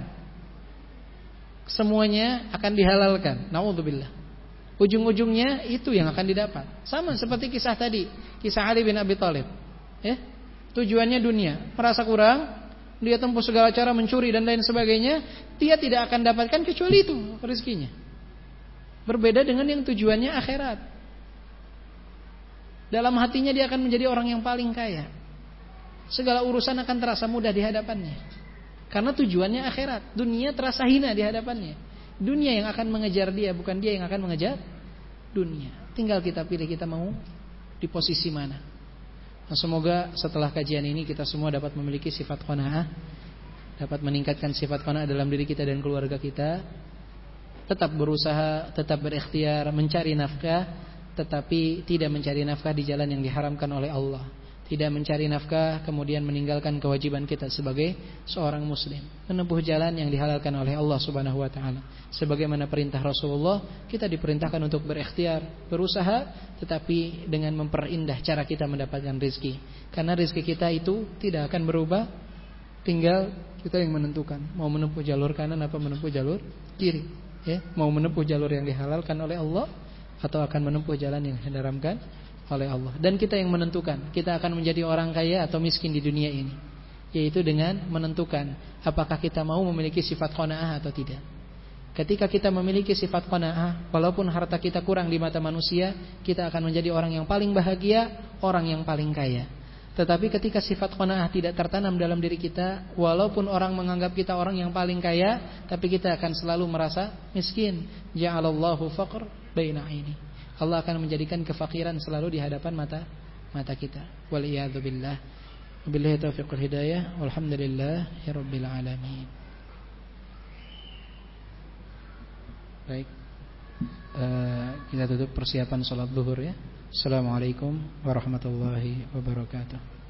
semuanya akan dihalalkan. Naudzubillah. Ujung-ujungnya itu yang akan didapat. Sama seperti kisah tadi, kisah Ali bin Abi Thalib. Ya, tujuannya dunia, merasa kurang, dia tempuh segala cara mencuri dan lain sebagainya, dia tidak akan dapatkan kecuali itu rezekinya. Berbeda dengan yang tujuannya akhirat. Dalam hatinya dia akan menjadi orang yang paling kaya. Segala urusan akan terasa mudah di hadapannya, karena tujuannya akhirat. Dunia terasa hina di hadapannya. Dunia yang akan mengejar dia, bukan dia yang akan mengejar dunia. Tinggal kita pilih kita mau di posisi mana. Nah, semoga setelah kajian ini kita semua dapat memiliki sifat qanaah, dapat meningkatkan sifat qanaah dalam diri kita dan keluarga kita. Tetap berusaha, tetap berikhtiar mencari nafkah, tetapi tidak mencari nafkah di jalan yang diharamkan oleh Allah. Tidak mencari nafkah kemudian meninggalkan kewajiban kita sebagai seorang muslim, menempuh jalan yang dihalalkan oleh Allah Subhanahu wa taala. Sebagaimana perintah Rasulullah, kita diperintahkan untuk berikhtiar, berusaha, tetapi dengan memperindah cara kita mendapatkan rezeki. Karena rezeki kita itu tidak akan berubah, tinggal kita yang menentukan mau menempuh jalur kanan apa menempuh jalur kiri, ya, mau menempuh jalur yang dihalalkan oleh Allah atau akan menempuh jalan yang diharamkan oleh Allah. Dan kita yang menentukan kita akan menjadi orang kaya atau miskin di dunia ini, yaitu dengan menentukan apakah kita mau memiliki sifat qanaah atau tidak. Ketika kita memiliki sifat qanaah, walaupun harta kita kurang di mata manusia, kita akan menjadi orang yang paling bahagia, orang yang paling kaya. Tetapi ketika sifat qanaah tidak tertanam dalam diri kita, walaupun orang menganggap kita orang yang paling kaya, tapi kita akan selalu merasa miskin. Ja'alallahu faqr baina aini. Allah akan menjadikan kefakiran selalu di hadapan mata mata kita. Waliyadu billah. Wabillahi taufiq wal hidayah. Walhamdulillahirabbil alamin. Baik. Uh, kita tutup persiapan salat zuhur ya. Assalamualaikum warahmatullahi wabarakatuh.